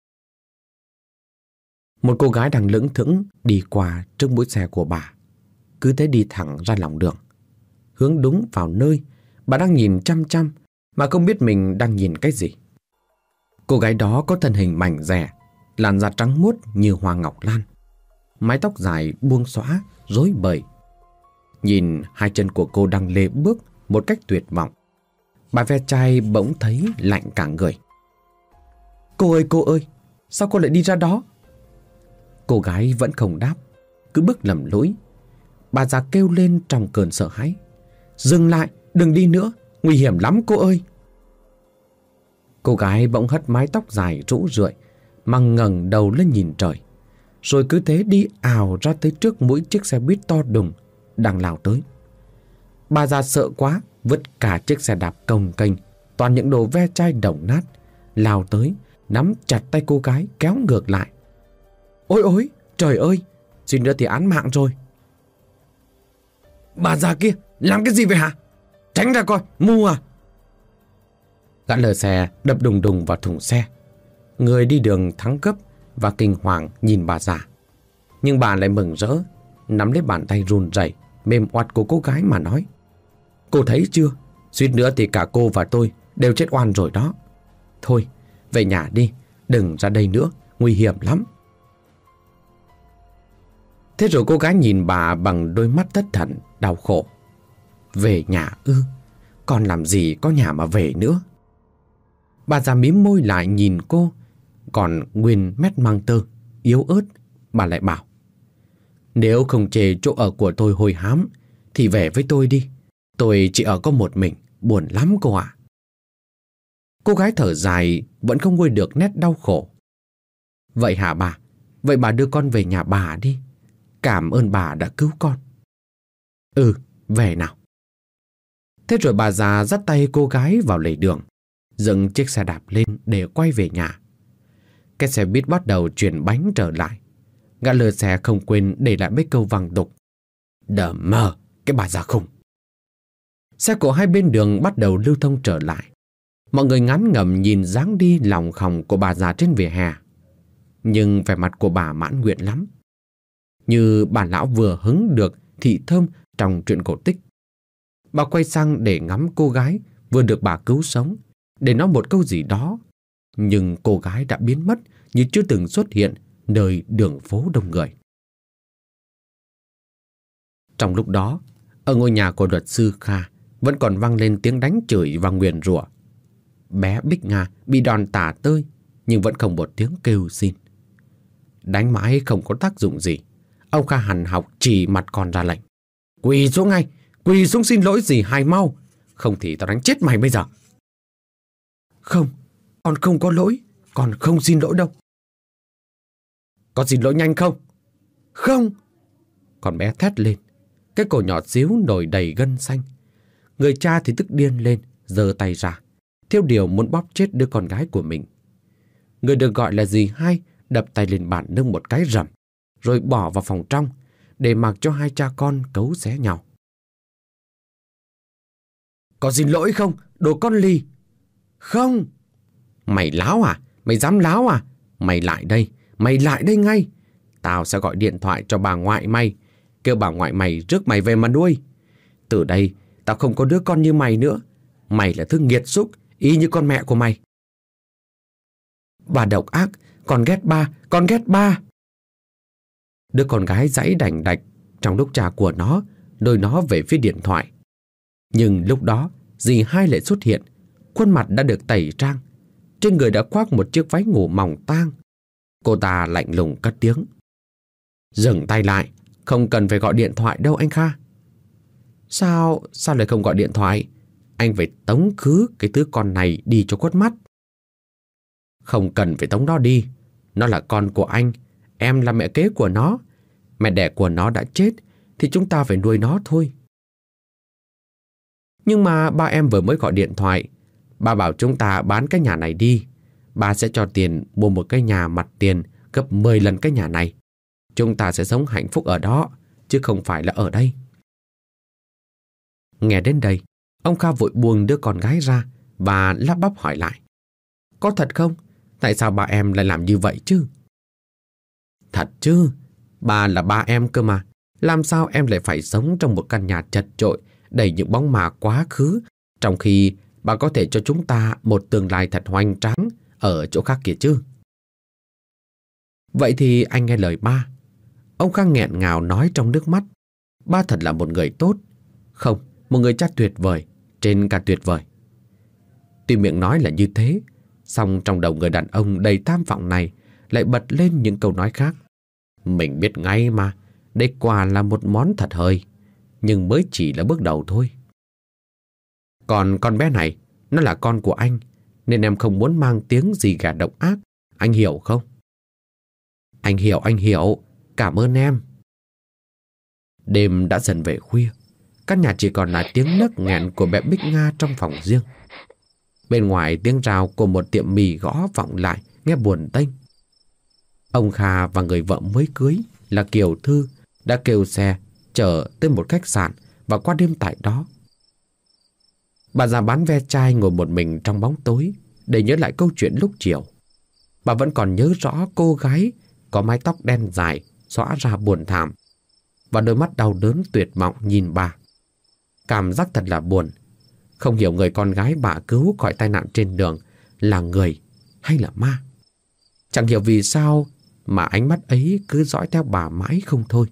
Một cô gái đang lững thững đi qua trước mũi xe của bà, cứ thế đi thẳng ra lòng đường, hướng đúng vào nơi bà đang nhìn chăm chăm mà không biết mình đang nhìn cái gì. Cô gái đó có thân hình mảnh dẻ, làn da trắng muốt như hoa ngọc lan, mái tóc dài buông xõa rối bời. Nhìn hai chân của cô đang lê bước một cách tuyệt vọng, bà ve chai bỗng thấy lạnh cả người. Cô ơi, sao cô lại đi ra đó? Cô gái vẫn không đáp, cứ bước lầm lũi. Bà già kêu lên trong cơn sợ hãi. Dừng lại, đừng đi nữa, nguy hiểm lắm cô ơi. Cô gái bỗng hất mái tóc dài rũ rượi mà ngẩng đầu lên nhìn trời, rồi cứ thế đi ào ra tới trước mũi chiếc xe buýt to đùng đang lao tới. Bà già sợ quá, vứt cả chiếc xe đạp cồng kềnh, toàn những đồ ve chai đồng nát, lao tới, nắm chặt tay cô gái kéo ngược lại. Ôi ôi, trời ơi, suýt nữa thì án mạng rồi. Bà già kia, làm cái gì vậy hả? Tránh ra coi, mù à? Gã lơ xe đập đùng đùng vào thùng xe. Người đi đường thắng gấp và kinh hoàng nhìn bà già. Nhưng bà lại mừng rỡ, nắm lấy bàn tay run rẩy mềm oặt của cô gái mà nói: Cô thấy chưa, suýt nữa thì cả cô và tôi đều chết oan rồi đó. Thôi, về nhà đi, đừng ra đây nữa, nguy hiểm lắm. Thế rồi cô gái nhìn bà bằng đôi mắt thất thần, đau khổ. Về nhà ư? Còn làm gì có nhà mà về nữa? Bà già mím môi lại nhìn cô, còn nguyên mét mang tơ, yếu ớt. Bà lại bảo: Nếu không chê chỗ ở của tôi hôi hám thì về với tôi đi. Tôi chỉ ở có một mình, buồn lắm cô ạ. Cô gái thở dài, vẫn không nguôi được nét đau khổ. Vậy hả bà? Vậy bà đưa con về nhà bà đi. Cảm ơn bà đã cứu con. Ừ, về nào. Thế rồi bà già dắt tay cô gái vào lề đường, dừng chiếc xe đạp lên để quay về nhà. Cái xe buýt bắt đầu chuyển bánh trở lại. Gã lơ xe không quên để lại mấy câu vàng tục: Đờ mờ, cái bà già khùng. Xe cộ hai bên đường bắt đầu lưu thông trở lại. Mọi người ngán ngẩm nhìn dáng đi lòng khòng của bà già trên vỉa hè. Nhưng vẻ mặt của bà mãn nguyện lắm, như bà lão vừa hứng được thị thơm trong truyện cổ tích. Bà quay sang để ngắm cô gái vừa được bà cứu sống, để nói một câu gì đó. Nhưng cô gái đã biến mất như chưa từng xuất hiện nơi đường phố đông người. Trong lúc đó, ở ngôi nhà của luật sư Kha vẫn còn vang lên tiếng đánh chửi và nguyền rủa. Bé Bích Nga bị đòn tả tơi nhưng vẫn không một tiếng kêu xin. Đánh mãi không có tác dụng gì. Ông Kha hằn học chỉ mặt con ra lệnh: Quỳ xuống ngay, quỳ xuống xin lỗi dì hai mau, không thì tao đánh chết mày bây giờ. Không, con không có lỗi, con không xin lỗi đâu. Có xin lỗi nhanh không? Không. Con bé thét lên, cái cổ nhỏ xíu nổi đầy gân xanh. Người cha thì tức điên lên, giơ tay ra, theo điều muốn bóp chết đứa con gái của mình. Người được gọi là dì hai đập tay lên bàn nâng một cái rầm, rồi bỏ vào phòng trong để mặc cho hai cha con cấu xé nhau. Có xin lỗi không, đồ con lì? Không. Mày láo à? Mày dám láo à? Mày lại đây ngay. Tao sẽ gọi điện thoại cho bà ngoại mày, kêu bà ngoại mày rước mày về mà nuôi. Từ đây tao không có đứa con như mày nữa. Mày là thứ nghiệt xúc, y như con mẹ của mày. Bà độc ác, con ghét ba, con ghét ba. Đứa con gái giãy đành đạch trong lúc cha của nó lôi nó về phía điện thoại. Nhưng lúc đó dì hai lại xuất hiện. Khuôn mặt đã được tẩy trang, trên người đã khoác một chiếc váy ngủ mỏng tang. Cô ta lạnh lùng cất tiếng: Dừng tay lại, không cần phải gọi điện thoại đâu anh Kha. Sao lại không gọi điện thoại? Anh phải tống khứ cái thứ con này đi cho khuất mắt. Không cần phải tống nó đi. Nó là con của anh, em là mẹ kế của nó. Mẹ đẻ của nó đã chết thì chúng ta phải nuôi nó thôi. Nhưng mà ba em vừa mới gọi điện thoại. Ba bảo chúng ta bán cái nhà này đi. Ba sẽ cho tiền mua một cái nhà mặt tiền gấp 10 lần cái nhà này. Chúng ta sẽ sống hạnh phúc ở đó, chứ không phải là ở đây. Nghe đến đây, ông Kha vội buông đứa con gái ra và lắp bắp hỏi lại: Có thật không? Tại sao ba em lại làm như vậy chứ? Thật chứ, ba là ba em cơ mà. Làm sao em lại phải sống trong một căn nhà chật chội đầy những bóng ma quá khứ, trong khi bà có thể cho chúng ta một tương lai thật hoành tráng ở chỗ khác kia chứ? Vậy thì anh nghe lời ba. Ông Kha nghẹn ngào nói trong nước mắt. Ba thật là một người tốt. Không, một người cha tuyệt vời, trên cả tuyệt vời. Tuy miệng nói là như thế, song trong đầu người đàn ông đầy tham vọng này lại bật lên những câu nói khác. Mình biết ngay mà, đây quả là một món thật hời, nhưng mới chỉ là bước đầu thôi. Còn con bé này, nó là con của anh, nên em không muốn mang tiếng gì gà độc ác, anh hiểu không? Anh hiểu. Cảm ơn em. Đêm đã dần về khuya. Căn nhà chỉ còn lại tiếng nấc nghẹn của bé Bích Nga trong phòng riêng. Bên ngoài tiếng rào của một tiệm mì gõ vọng lại, nghe buồn tênh. Ông Kha và người vợ mới cưới là Kiều Thư đã kêu xe chở tới một khách sạn và qua đêm tại đó. Bà già bán ve chai ngồi một mình trong bóng tối để nhớ lại câu chuyện lúc chiều. Bà vẫn còn nhớ rõ cô gái có mái tóc đen dài xõa ra buồn thảm và đôi mắt đau đớn tuyệt vọng nhìn bà. Cảm giác thật là buồn. Không hiểu người con gái bà cứu khỏi tai nạn trên đường là người hay là ma. Chẳng hiểu vì sao mà ánh mắt ấy cứ dõi theo bà mãi không thôi.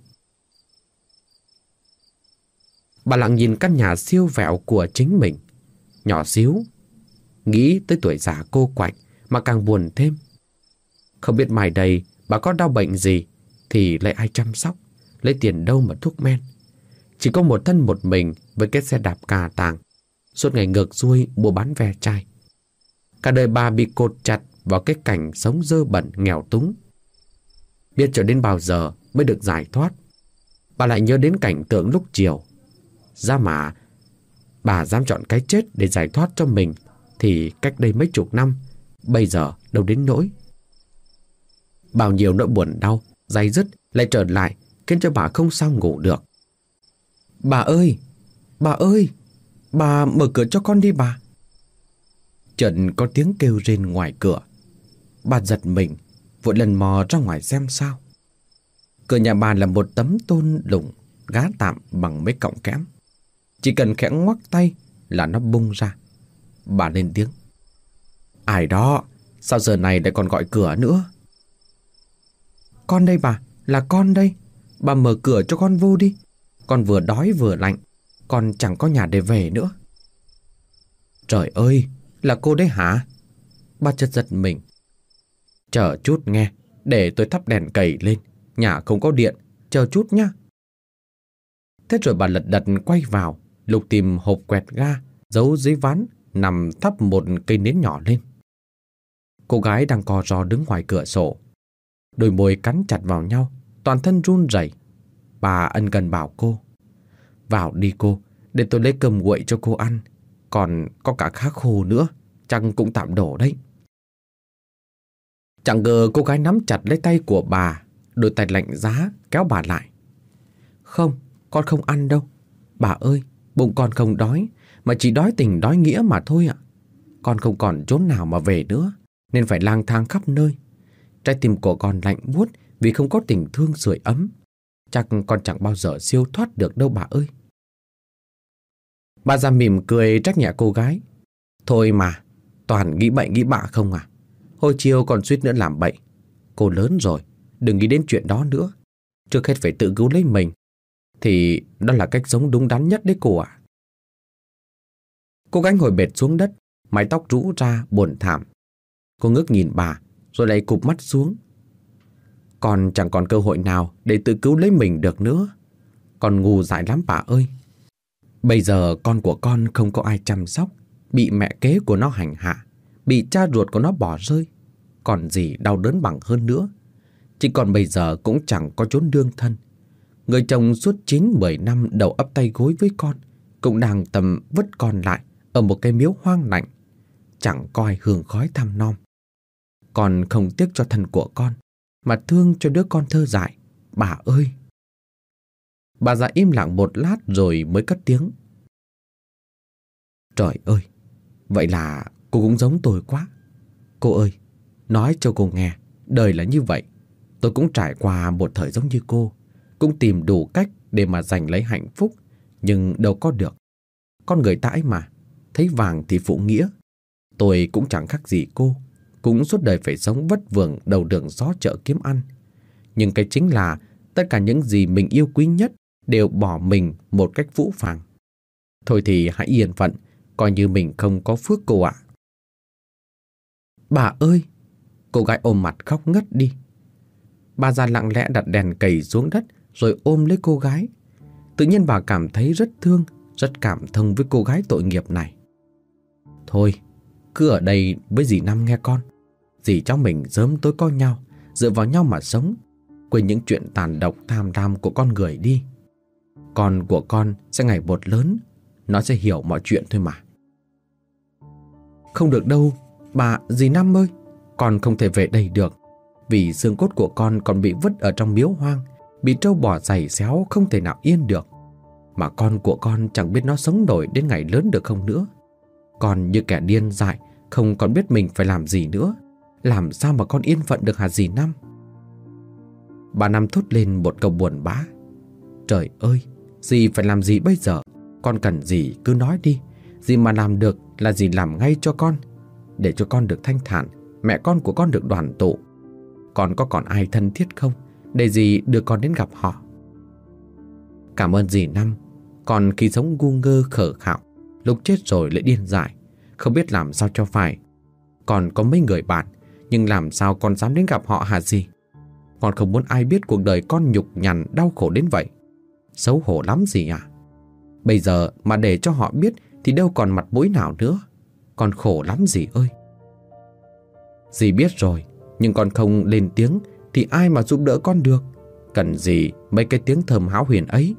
Bà lặng nhìn căn nhà siêu vẹo của chính mình, nhỏ xíu. Nghĩ tới tuổi già cô quạnh mà càng buồn thêm. Không biết mai đây bà có đau bệnh gì thì lấy ai chăm sóc, lấy tiền đâu mà thuốc men. Chỉ có một thân một mình với cái xe đạp cà tàng, suốt ngày ngược xuôi mua bán ve chai. Cả đời bà bị cột chặt vào cái cảnh sống dơ bẩn nghèo túng. Biết cho đến bao giờ mới được giải thoát. Bà lại nhớ đến cảnh tượng lúc chiều. Ra mà bà dám chọn cái chết để giải thoát cho mình thì cách đây mấy chục năm, bây giờ đâu đến nỗi. Bao nhiêu nỗi buồn đau day dứt lại trở lại, khiến cho bà không sao ngủ được. Bà ơi! Bà ơi! Bà mở cửa cho con đi bà. Chợt có tiếng kêu rên ngoài cửa. Bà giật mình, vội lần mò ra ngoài xem sao. Cửa nhà bà là một tấm tôn lủng gá tạm bằng mấy cọng kẽm. Chỉ cần khẽ ngoắc tay là nó bung ra. Bà lên tiếng: Ai đó? Sao giờ này lại còn gọi cửa nữa? Con đây bà, là con đây. Bà mở cửa cho con vô đi. Con vừa đói vừa lạnh, con chẳng có nhà để về nữa. Trời ơi, là cô đấy hả? Bà chợt giật mình. Chờ chút nghe, để tôi thắp đèn cầy lên. Nhà không có điện, chờ chút nhá. Thế rồi bà lật đật quay vào, lục tìm hộp quẹt ga giấu dưới ván, nằm thắp một cây nến nhỏ lên. Cô gái đang co ro đứng ngoài cửa sổ, đôi môi cắn chặt vào nhau, toàn thân run rẩy. Bà ân cần bảo cô: Vào đi cô, để tôi lấy cơm nguội cho cô ăn. Còn có cả khá khô nữa, chắc cũng tạm đổ đấy. Chẳng ngờ cô gái nắm chặt lấy tay của bà, đôi tay lạnh giá kéo bà lại. Không, con không ăn đâu. Bà ơi, bụng con không đói, mà chỉ đói tình đói nghĩa mà thôi ạ. Con không còn chốn nào mà về nữa, nên phải lang thang khắp nơi. Trái tim của con lạnh buốt vì không có tình thương sưởi ấm. Chắc con chẳng bao giờ siêu thoát được đâu bà ơi. Bà già mỉm cười trách nhẹ cô gái. Thôi mà, toàn nghĩ bậy nghĩ bạ không à. Hồi chiều còn suýt nữa làm bậy. Cô lớn rồi, đừng nghĩ đến chuyện đó nữa. Trước hết phải tự cứu lấy mình. Thì đó là cách sống đúng đắn nhất đấy cô ạ. Cô gái ngồi bệt xuống đất, mái tóc rũ ra buồn thảm. Cô ngước nhìn bà, rồi lại cụp mắt xuống. Con chẳng còn cơ hội nào để tự cứu lấy mình được nữa. Con ngu dại lắm bà ơi. Bây giờ con của con không có ai chăm sóc, bị mẹ kế của nó hành hạ, bị cha ruột của nó bỏ rơi. Còn gì đau đớn bằng hơn nữa. Chỉ còn bây giờ cũng chẳng có chốn nương thân. Người chồng suốt 9-10 năm đầu ấp tay gối với con cũng đang tầm vứt con lại ở một cái miếu hoang lạnh, chẳng có ai hương khói thăm nom. Con không tiếc cho thân của con, mà thương cho đứa con thơ dại, bà ơi. Bà già im lặng một lát rồi mới cất tiếng. Trời ơi, vậy là cô cũng giống tôi quá. Cô ơi, nói cho cô nghe, đời là như vậy. Tôi cũng trải qua một thời giống như cô, cũng tìm đủ cách để mà giành lấy hạnh phúc, nhưng đâu có được. Con người ta ấy mà, thấy vàng thì phụ nghĩa. Tôi cũng chẳng khác gì cô, cũng suốt đời phải sống vất vưởng đầu đường gió chợ kiếm ăn. Nhưng cái chính là tất cả những gì mình yêu quý nhất đều bỏ mình một cách phũ phàng. Thôi thì hãy yên phận, coi như mình không có phước cô ạ. Bà ơi! Cô gái ôm mặt khóc ngất đi. Bà già lặng lẽ đặt đèn cầy xuống đất rồi ôm lấy cô gái. Tự nhiên bà cảm thấy rất thương, rất cảm thông với cô gái tội nghiệp này. Thôi, cứ ở đây với dì Năm nghe con. Dì cháu mình sớm tối có nhau, dựa vào nhau mà sống. quên những chuyện tàn độc tham lam của con người đi. Con của con sẽ ngày một lớn, nó sẽ hiểu mọi chuyện thôi mà. Không được đâu, bà dì Năm ơi, con không thể về đây được. Vì xương cốt của con còn bị vứt ở trong miếu hoang, bị trâu bò giày xéo không thể nào yên được. Mà con của con chẳng biết nó sống nổi đến ngày lớn được không nữa. Con như kẻ điên dại, không còn biết mình phải làm gì nữa. Làm sao mà con yên phận được hả dì Năm? Bà Năm thốt lên một câu buồn bã. Trời ơi, dì phải làm gì bây giờ? Con cần gì cứ nói đi. Dì mà làm được là dì làm ngay cho con, để cho con được thanh thản, mẹ con của con được đoàn tụ. Con có còn ai thân thiết không, để dì đưa con đến gặp họ? Cảm ơn dì Năm. Con khi sống ngu ngơ khờ khạo, lúc chết rồi lại điên dại, không biết làm sao cho phải. Con có mấy người bạn, nhưng làm sao con dám đến gặp họ hả dì? Con không muốn ai biết cuộc đời con nhục nhằn đau khổ đến vậy. Xấu hổ lắm dì à. Bây giờ mà để cho họ biết thì đâu còn mặt mũi nào nữa. Con khổ lắm dì ơi. Dì biết rồi, nhưng con không lên tiếng thì ai mà giúp đỡ con được. Cần gì mấy cái tiếng thơm hão huyền ấy.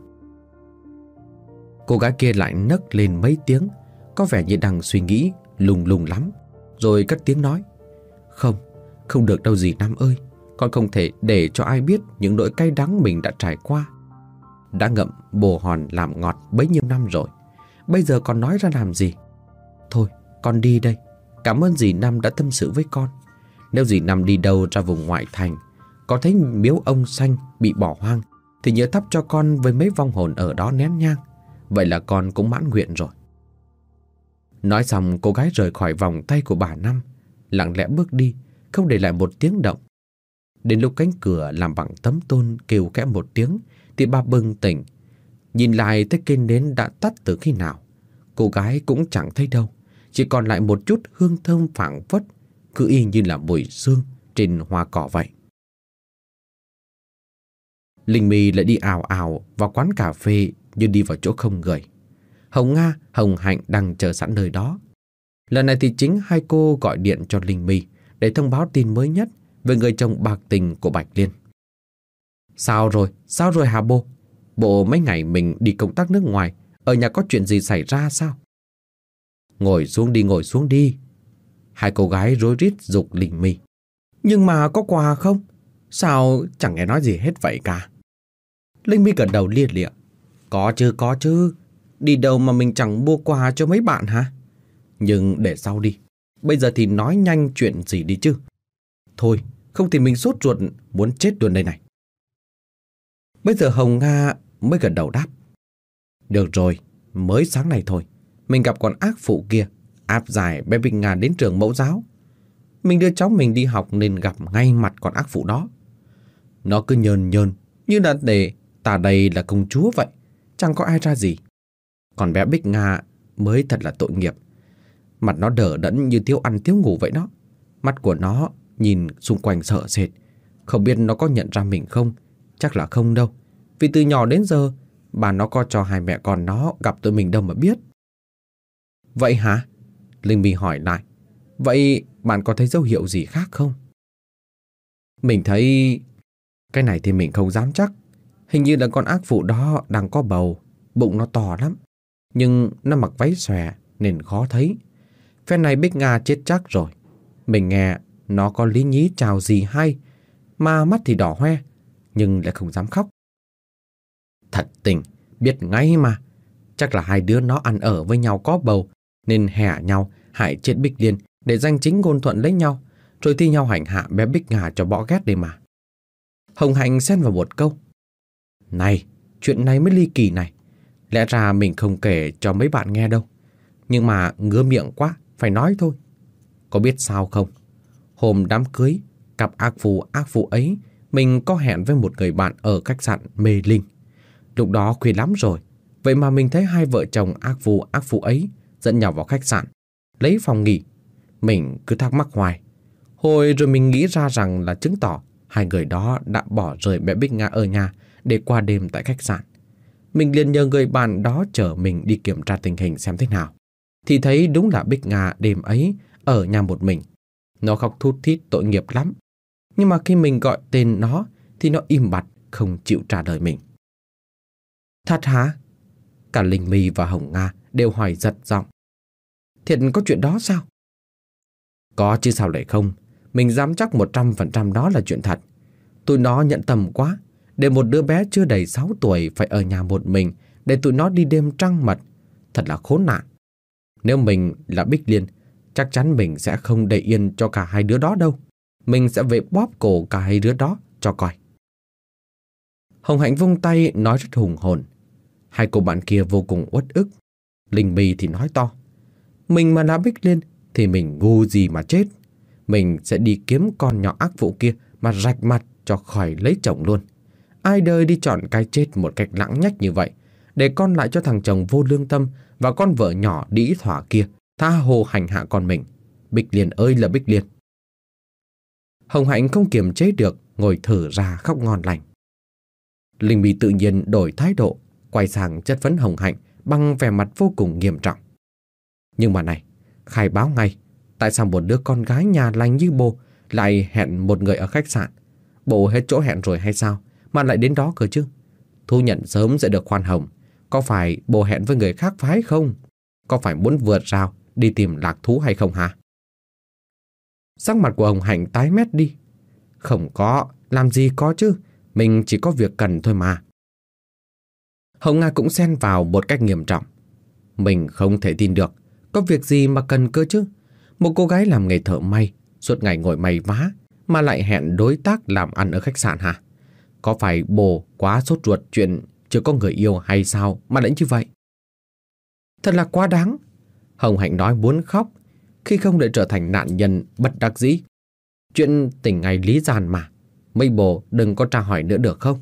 Cô gái kia lại nấc lên mấy tiếng, có vẻ như đang suy nghĩ lung lung lắm, rồi cất tiếng nói. Không được đâu dì Năm ơi. Con không thể để cho ai biết những nỗi cay đắng mình đã trải qua. Đã ngậm bồ hòn làm ngọt bấy nhiêu năm rồi, bây giờ còn nói ra làm gì? Thôi con đi đây. Cảm ơn dì Năm đã tâm sự với con. Nếu dì Năm đi đâu ra vùng ngoại thành, có thấy miếu ông Xanh bị bỏ hoang, thì nhớ thắp cho con với mấy vong hồn ở đó nén nhang. Vậy là con cũng mãn nguyện rồi. Nói xong, cô gái rời khỏi vòng tay của bà Năm, lặng lẽ bước đi, không để lại một tiếng động. Đến lúc cánh cửa làm bằng tấm tôn kêu khẽ một tiếng thì bà bừng tỉnh. Nhìn lại thấy cây nến đã tắt từ khi nào. Cô gái cũng chẳng thấy đâu, chỉ còn lại một chút hương thơm phảng phất, cứ y như là mùi sương trên hoa cỏ vậy. Linh My lại đi ào ào vào quán cà phê như đi vào chỗ không người. Hồng Nga, Hồng Hạnh đang chờ sẵn nơi đó. Lần này thì chính hai cô gọi điện cho Linh My để thông báo tin mới nhất về người chồng bạc tình của Bạch Liên. Sao rồi hả bố? Bộ mấy ngày mình đi công tác nước ngoài, ở nhà có chuyện gì xảy ra sao? Ngồi xuống đi. Hai cô gái rối rít giục Linh My. Nhưng mà có quà không? Sao chẳng nghe nói gì hết vậy cả? Linh My gật đầu lia lịa. Có chứ. Đi đâu mà mình chẳng mua quà cho mấy bạn hả? Nhưng để sau đi. Bây giờ thì nói nhanh chuyện gì đi chứ. Thôi, không thì mình sốt ruột muốn chết luôn đây này. Bây giờ Hồng Nga mới gật đầu đáp. Được rồi, mới sáng nay thôi. Mình gặp con ác phụ kia, áp giải bé Bích Nga đến trường mẫu giáo. Mình đưa cháu mình đi học nên gặp ngay mặt con ác phụ đó. Nó cứ nhơn như là để ta đây là công chúa vậy. Chẳng có ai ra gì. Còn bé Bích Nga mới thật là tội nghiệp. Mặt nó đờ đẫn như thiếu ăn thiếu ngủ vậy đó. Mắt của nó nhìn xung quanh sợ sệt. Không biết nó có nhận ra mình không? Chắc là không đâu. Vì từ nhỏ đến giờ bà nó có cho hai mẹ con nó gặp tụi mình đâu mà biết. Vậy hả? Linh My hỏi lại. Vậy bạn có thấy dấu hiệu gì khác không? Mình thấy... Cái này thì mình không dám chắc. Hình như là con ác phụ đó đang có bầu. Bụng nó to lắm. Nhưng nó mặc váy xòe nên khó thấy. Phen này Bích Nga chết chắc rồi. Mình nghe nó có lý nhí chào gì hay, mà mắt thì đỏ hoe, nhưng lại không dám khóc. Thật tình, biết ngay mà. Chắc là hai đứa nó ăn ở với nhau có bầu, nên hè nhau hại chết Bích Liên để danh chính ngôn thuận lấy nhau, rồi thi nhau hành hạ bé Bích Nga cho bỏ ghét đây mà. Hồng Hạnh xen vào một câu. Này, chuyện này mới ly kỳ này. Lẽ ra mình không kể cho mấy bạn nghe đâu. Nhưng mà ngứa miệng quá, phải nói thôi. Có biết sao không? Hôm đám cưới, cặp ác phụ ấy, mình có hẹn với một người bạn ở khách sạn Mê Linh. Lúc đó khuya lắm rồi. Vậy mà mình thấy hai vợ chồng ác phụ ấy dẫn nhau vào khách sạn, lấy phòng nghỉ. Mình cứ thắc mắc hoài. Hồi rồi mình nghĩ ra rằng là chứng tỏ hai người đó đã bỏ rơi bé Bích Nga ở nhà để qua đêm tại khách sạn. Mình liền nhờ người bạn đó chở mình đi kiểm tra tình hình xem thế nào. Thì thấy đúng là Bích Nga đêm ấy ở nhà một mình. Nó khóc thút thít tội nghiệp lắm. Nhưng mà khi mình gọi tên nó thì nó im bặt không chịu trả lời mình. Thật hả? Cả Linh My và Hồng Nga đều hỏi giật giọng. Thiệt có chuyện đó sao? Có chứ sao lại không. Mình dám chắc 100% đó là chuyện thật. Tụi nó nhận tầm quá. Để một đứa bé chưa đầy 6 tuổi phải ở nhà một mình, để tụi nó đi đêm trăng mật, thật là khốn nạn. Nếu mình là Bích Liên, chắc chắn mình sẽ không để yên cho cả hai đứa đó đâu. Mình sẽ về bóp cổ cả hai đứa đó cho coi. Hồng Hạnh vung tay nói rất hùng hồn. Hai cô bạn kia vô cùng uất ức. Linh My thì nói to. Mình mà là Bích Liên thì mình ngu gì mà chết. Mình sẽ đi kiếm con nhỏ ác phụ kia mà rạch mặt cho khỏi lấy chồng luôn. Ai đời đi chọn cái chết một cách lãng nhách như vậy, để con lại cho thằng chồng vô lương tâm và con vợ nhỏ đĩ thỏa kia tha hồ hành hạ con mình. Bích Liên ơi là Bích Liên. Hồng Hạnh không kiềm chế được, ngồi thở ra khóc ngon lành. Linh My tự nhiên đổi thái độ, quay sang chất vấn Hồng Hạnh bằng vẻ mặt vô cùng nghiêm trọng. Nhưng mà này, khai báo ngay, tại sao một đứa con gái nhà lành như bồ lại hẹn một người ở khách sạn? Bộ hết chỗ hẹn rồi hay sao mà lại đến đó cơ chứ? Thu nhận sớm sẽ được khoan hồng. Có phải bồ hẹn với người khác phải không? Có phải muốn vượt rào đi tìm lạc thú hay không hả? Sắc mặt của Hồng Hạnh tái mét đi. Không có, làm gì có chứ. Mình chỉ có việc cần thôi mà. Hồng Nga cũng xen vào một cách nghiêm trọng. Mình không thể tin được. Có việc gì mà cần cơ chứ? Một cô gái làm nghề thợ may, suốt ngày ngồi may vá, mà lại hẹn đối tác làm ăn ở khách sạn hả? Có phải bồ quá sốt ruột chuyện chưa có người yêu hay sao mà lại như vậy? Thật là quá đáng. Hồng Hạnh nói muốn khóc, khi không để trở thành nạn nhân bất đắc dĩ. Chuyện tình ngày lý gian mà. Mấy bồ đừng có tra hỏi nữa được không?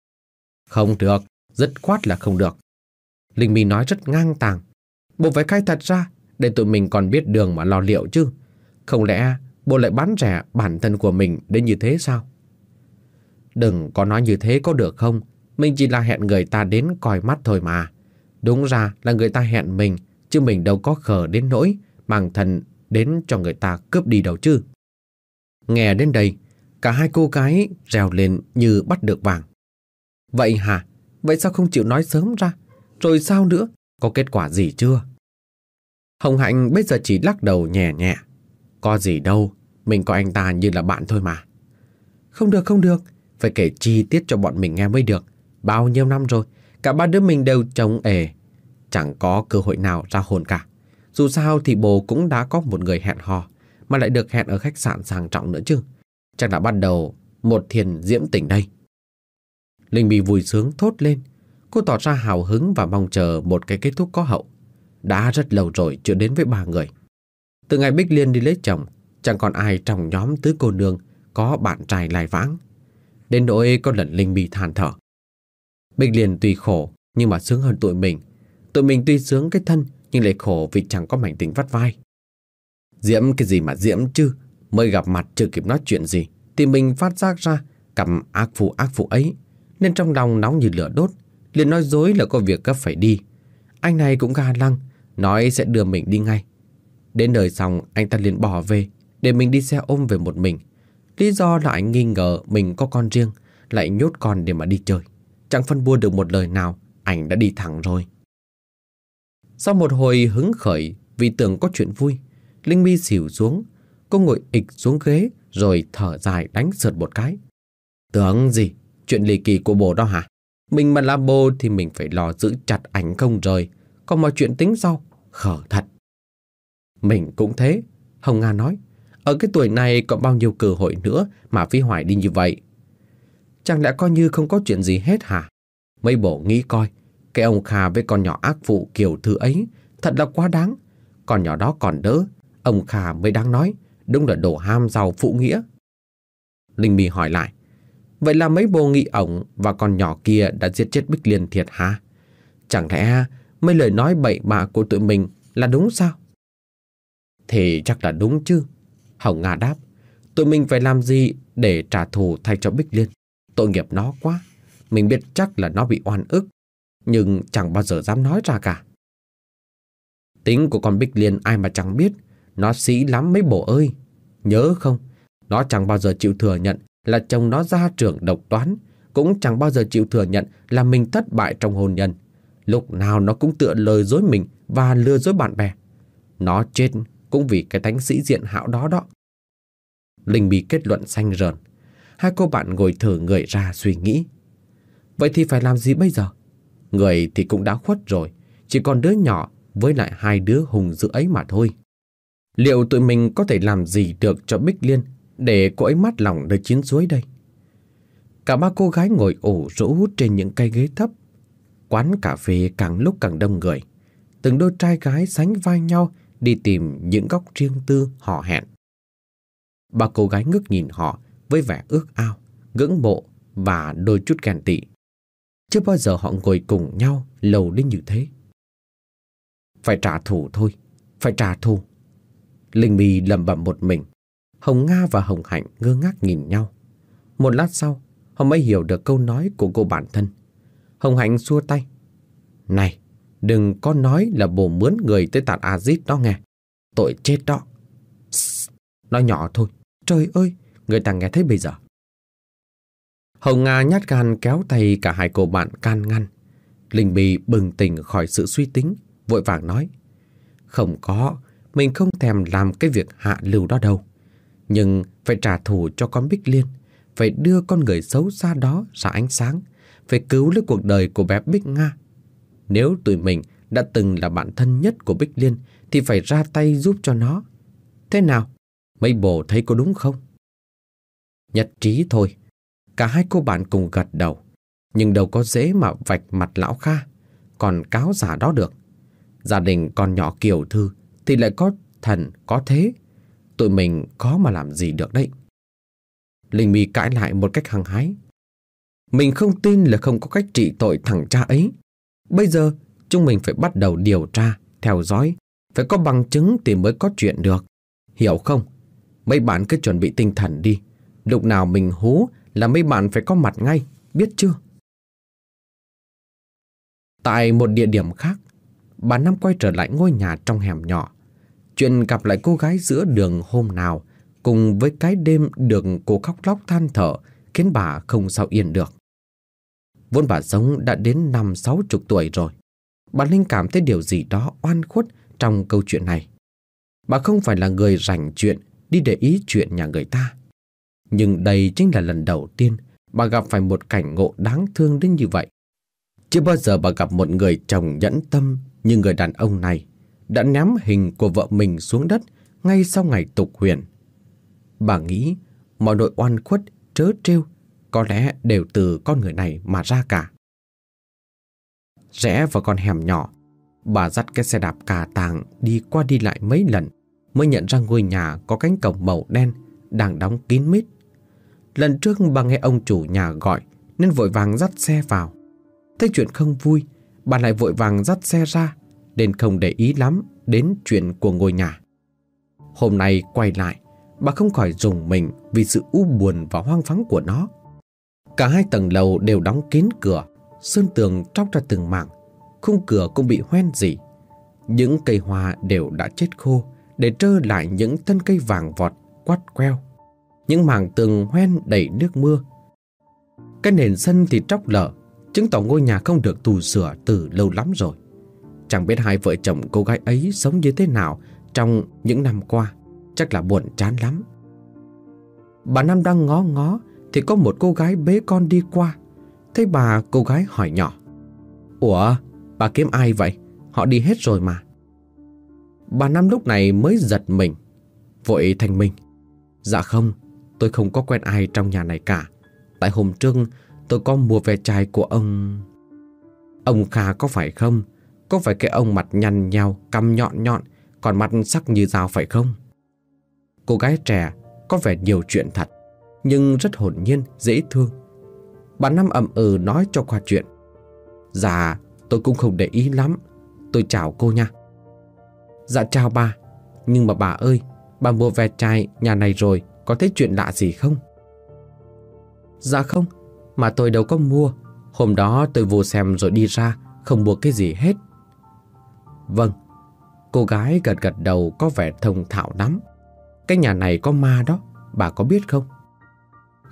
Không được, dứt khoát là không được. Linh My nói rất ngang tàng. Bồ phải khai thật ra, để tụi mình còn biết đường mà lo liệu chứ. Không lẽ bồ lại bán rẻ bản thân của mình đến như thế sao? Đừng có nói như thế có được không? Mình chỉ là hẹn người ta đến coi mắt thôi mà. Đúng ra là người ta hẹn mình, chứ mình đâu có khờ đến nỗi mang thân đến cho người ta cướp đi đâu chứ. Nghe đến đây, cả hai cô gái reo lên như bắt được vàng. Vậy hả? Vậy sao không chịu nói sớm ra? Rồi sao nữa? Có kết quả gì chưa? Hồng Hạnh bây giờ chỉ lắc đầu nhẹ nhẹ. Có gì đâu, mình coi anh ta như là bạn thôi mà. Không được, không được. Phải kể chi tiết cho bọn mình nghe mới được. Bao nhiêu năm rồi, cả ba đứa mình đều trông ề. Chẳng có cơ hội nào ra hồn cả. Dù sao thì bồ cũng đã có một người hẹn hò, mà lại được hẹn ở khách sạn sang trọng nữa chứ. Chắc đã bắt đầu một thiền diễm tình đây. Linh My vui sướng thốt lên. Cô tỏ ra hào hứng và mong chờ một cái kết thúc có hậu. Đã rất lâu rồi chưa đến với ba người. Từ ngày Bích Liên đi lấy chồng, chẳng còn ai trong nhóm tứ cô nương có bạn trai lai vãng. Đến nỗi có lần Linh My than thở. Bích Liên tuy khổ nhưng mà sướng hơn tụi mình. Tụi mình tuy sướng cái thân nhưng lại khổ vì chẳng có mảnh tình vắt vai. Diễm cái gì mà diễm chứ. Mới gặp mặt chưa kịp nói chuyện gì thì mình phát giác ra cặp ác phụ ấy, nên trong lòng nóng như lửa đốt, liền nói dối là có việc gấp phải đi. Anh này cũng ga lăng, nói sẽ đưa mình đi ngay. Đến nơi xong anh ta liền bỏ về, để mình đi xe ôm về một mình. Lý do là anh nghi ngờ mình có con riêng, lại nhốt con để mà đi chơi. Chẳng phân bua được một lời nào, anh đã đi thẳng rồi. Sau một hồi hứng khởi vì tưởng có chuyện vui, Linh My xỉu xuống. Cô ngồi ịch xuống ghế rồi thở dài đánh sượt một cái. Tưởng gì, chuyện lì kỳ của bồ đó hả? Mình mà là bồ thì mình phải lo giữ chặt ảnh không rời. Còn mọi chuyện tính sau, khờ thật. Mình cũng thế, Hồng Nga nói. Ở cái tuổi này còn bao nhiêu cơ hội nữa mà phí hoài đi như vậy? Chẳng lẽ coi như không có chuyện gì hết hả? Mấy bồ nghĩ coi, cái ông Kha với con nhỏ ác phụ kiểu thư ấy thật là quá đáng. Con nhỏ đó còn đỡ, ông Kha mới đáng nói. Đúng là đồ ham giàu phụ nghĩa. Linh My hỏi lại. Vậy là mấy bồ nghĩ ổng và con nhỏ kia đã giết chết Bích Liên thiệt hả? Chẳng lẽ mấy lời nói bậy bạ của tụi mình là đúng sao? Thì chắc là đúng chứ. Hồng Nga đáp. Tụi mình phải làm gì để trả thù thay cho Bích Liên? Tội nghiệp nó quá. Mình biết chắc là nó bị oan ức, nhưng chẳng bao giờ dám nói ra cả. Tính của con Bích Liên ai mà chẳng biết. Nó sĩ lắm mấy bồ ơi. Nhớ không, nó chẳng bao giờ chịu thừa nhận là chồng nó gia trưởng độc đoán, cũng chẳng bao giờ chịu thừa nhận là mình thất bại trong hôn nhân. Lúc nào nó cũng tựa lời dối mình và lừa dối bạn bè. Nó chết cũng vì cái tánh sĩ diện hão đó đó. Linh My kết luận xanh rờn. Hai cô bạn ngồi thở người ra suy nghĩ. Vậy thì phải làm gì bây giờ? Người thì cũng đã khuất rồi, chỉ còn đứa nhỏ với lại hai đứa hùng dữ ấy mà thôi. Liệu tụi mình có thể làm gì được cho Bích Liên để cô ấy mát lòng nơi chiến suối đây? Cả ba cô gái ngồi ủ rũ trên những cây ghế thấp. Quán cà phê càng lúc càng đông người. Từng đôi trai gái sánh vai nhau đi tìm những góc riêng tư hò hẹn. Ba cô gái ngước nhìn họ với vẻ ước ao, ngưỡng mộ và đôi chút ghen tị. Chưa bao giờ họ ngồi cùng nhau lâu đến như thế. Phải trả thù thôi, phải trả thù. Linh My lẩm bẩm một mình. Hồng Nga và Hồng Hạnh ngơ ngác nhìn nhau. Một lát sau, họ mới hiểu được câu nói của cô bạn thân. Hồng Hạnh xua tay. Này, đừng có nói là bồ mướn người tới tạt axit đó nghe. Tội chết đó. Nói nhỏ thôi. Trời ơi, người ta nghe thấy bây giờ. Hồng Nga nhát gan kéo tay cả hai cô bạn can ngăn. Linh My bừng tỉnh khỏi sự suy tính, vội vàng nói. Không có, mình không thèm làm cái việc hạ lưu đó đâu. Nhưng phải trả thù cho con Bích Liên, phải đưa con người xấu xa đó ra ánh sáng, phải cứu lấy cuộc đời của bé Bích Nga. Nếu tụi mình đã từng là bạn thân nhất của Bích Liên thì phải ra tay giúp cho nó. Thế nào? Mấy bồ thấy có đúng không? Nhất trí thôi. Cả hai cô bạn cùng gật đầu. Nhưng đâu có dễ mà vạch mặt lão Kha, còn cáo giả đó được. Gia đình con nhỏ Kiều Thư thì lại có thần có thế. Tụi mình khó mà làm gì được đấy. Linh My cãi lại một cách hăng hái. Mình không tin là không có cách trị tội thằng cha ấy. Bây giờ chúng mình phải bắt đầu điều tra, theo dõi. Phải có bằng chứng thì mới có chuyện được. Hiểu không? Mấy bạn cứ chuẩn bị tinh thần đi. Lúc nào mình hú là mấy bạn phải có mặt ngay, biết chưa? Tại một địa điểm khác, bà Năm quay trở lại ngôi nhà trong hẻm nhỏ. Chuyện gặp lại cô gái giữa đường hôm nào cùng với cái đêm được cô khóc lóc than thở khiến bà không sao yên được. Vốn bà sống đã đến 50-60 tuổi rồi. Bà Linh cảm thấy điều gì đó oan khuất trong câu chuyện này. Bà không phải là người rảnh chuyện đi để ý chuyện nhà người ta. Nhưng đây chính là lần đầu tiên bà gặp phải một cảnh ngộ đáng thương đến như vậy. Chưa bao giờ bà gặp một người chồng nhẫn tâm như người đàn ông này đã ném hình của vợ mình xuống đất ngay sau ngày tục huyền. Bà nghĩ mọi nỗi oan khuất, trớ trêu có lẽ đều từ con người này mà ra cả. Rẽ vào con hẻm nhỏ, bà dắt cái xe đạp cà tàng đi qua đi lại mấy lần mới nhận ra ngôi nhà có cánh cổng màu đen đang đóng kín mít. Lần trước bà nghe ông chủ nhà gọi nên vội vàng dắt xe vào. Thấy chuyện không vui, bà lại vội vàng dắt xe ra nên không để ý lắm đến chuyện của ngôi nhà. Hôm nay quay lại, bà không khỏi rùng mình vì sự u buồn và hoang vắng của nó. Cả hai tầng lầu đều đóng kín cửa, sơn tường tróc ra từng mảng, khung cửa cũng bị hoen rỉ. Những cây hoa đều đã chết khô để trơ lại những thân cây vàng vọt quắt queo. Những mảng tường hoen đầy nước mưa. Cái nền sân thì tróc lở, chứng tỏ ngôi nhà không được tu sửa từ lâu lắm rồi. Chẳng biết hai vợ chồng cô gái ấy sống như thế nào trong những năm qua, chắc là buồn chán lắm. Bà Năm đang ngó ngó thì có một cô gái bế con đi qua. Thấy bà, cô gái hỏi nhỏ. Ủa, bà kiếm ai vậy? Họ đi hết rồi mà. Bà Năm lúc này mới giật mình, vội thanh minh. Dạ không, tôi không có quen ai trong nhà này cả. Tại hôm trước tôi có mua ve chai của ông Kha có phải không? Có phải cái ông mặt nhăn nheo, cằm nhọn nhọn, còn mặt sắc như dao phải không? Cô gái trẻ có vẻ nhiều chuyện thật, nhưng rất hồn nhiên, dễ thương. Bà Năm ậm ừ nói cho qua chuyện. Dạ, tôi cũng không để ý lắm. Tôi chào cô nha. Dạ chào bà. Nhưng mà bà ơi, bà mua ve chai nhà này rồi, có thấy chuyện lạ gì không? Dạ không, mà tôi đâu có mua. Hôm đó tôi vô xem rồi đi ra, không mua cái gì hết. Vâng. Cô gái gật gật đầu có vẻ thông thạo lắm. Cái nhà này có ma đó, bà có biết không?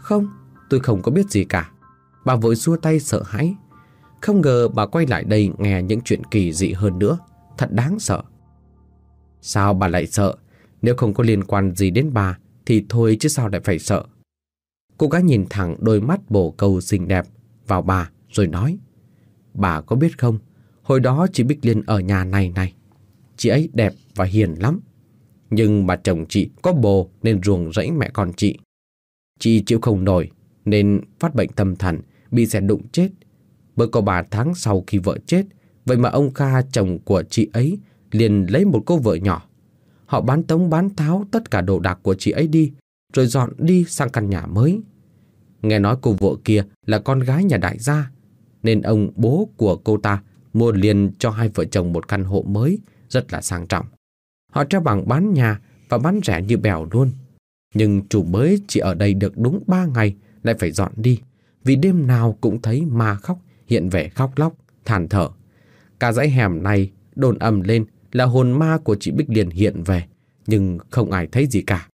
Không, tôi không có biết gì cả. Bà vội xua tay sợ hãi. Không ngờ bà quay lại đây nghe những chuyện kỳ dị hơn nữa. Thật đáng sợ. Sao bà lại sợ? Nếu không có liên quan gì đến bà thì thôi chứ sao lại phải sợ. Cô gái nhìn thẳng đôi mắt bồ câu xinh đẹp vào bà rồi nói: Bà có biết không, hồi đó chị Bích Liên ở nhà này này, chị ấy đẹp và hiền lắm. Nhưng mà chồng chị có bồ nên ruồng rẫy mẹ con chị. Chị chịu không nổi nên phát bệnh tâm thần, bị xe đụng chết. Mới có 3 tháng sau khi vợ chết, vậy mà ông Kha chồng của chị ấy liền lấy một cô vợ nhỏ. Họ bán tống bán tháo tất cả đồ đạc của chị ấy đi, rồi dọn đi sang căn nhà mới. Nghe nói cô vợ kia là con gái nhà đại gia, nên ông bố của cô ta mua liền cho hai vợ chồng một căn hộ mới rất là sang trọng. Họ treo bảng bán nhà và bán rẻ như bèo luôn. Nhưng chủ mới chỉ ở đây được đúng 3 ngày lại phải dọn đi, vì đêm nào cũng thấy ma khóc hiện vẻ khóc lóc, than thở. Cả dãy hẻm này đồn ầm lên là hồn ma của chị Bích Liên hiện về, nhưng không ai thấy gì cả.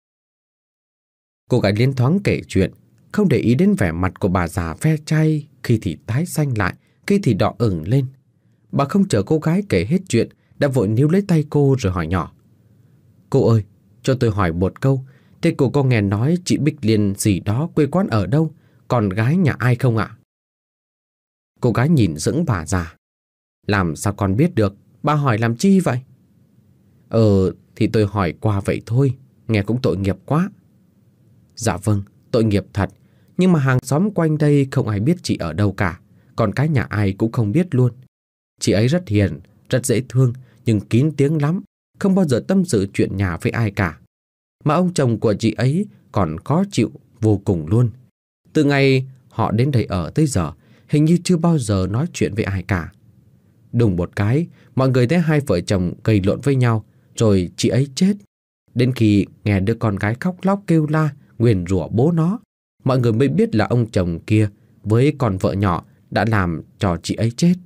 Cô gái Liên thoáng kể chuyện, không để ý đến vẻ mặt của bà già ve chai, khi thì tái xanh lại, khi thì đỏ ửng lên. Bà không chờ cô gái kể hết chuyện, đã vội níu lấy tay cô rồi hỏi nhỏ: Cô ơi, cho tôi hỏi một câu, thế cô có nghe nói chị Bích Liên gì đó quê quán ở đâu, con gái nhà ai không ạ? Cô gái nhìn dững bà già: Làm sao con biết được, bà hỏi làm chi vậy? Thì tôi hỏi qua vậy thôi, nghe cũng tội nghiệp quá. Dạ vâng, tội nghiệp thật, nhưng mà hàng xóm quanh đây không ai biết chị ở đâu cả, còn cái nhà ai cũng không biết luôn. Chị ấy rất hiền, rất dễ thương, nhưng kín tiếng lắm, không bao giờ tâm sự chuyện nhà với ai cả. Mà ông chồng của chị ấy còn khó chịu vô cùng luôn. Từ ngày họ đến đây ở tới giờ, hình như chưa bao giờ nói chuyện với ai cả. Đùng một cái, mọi người thấy hai vợ chồng gây lộn với nhau, rồi chị ấy chết. Đến khi nghe đứa con gái khóc lóc kêu la, nguyền rủa bố nó, mọi người mới biết là ông chồng kia với con vợ nhỏ đã làm cho chị ấy chết.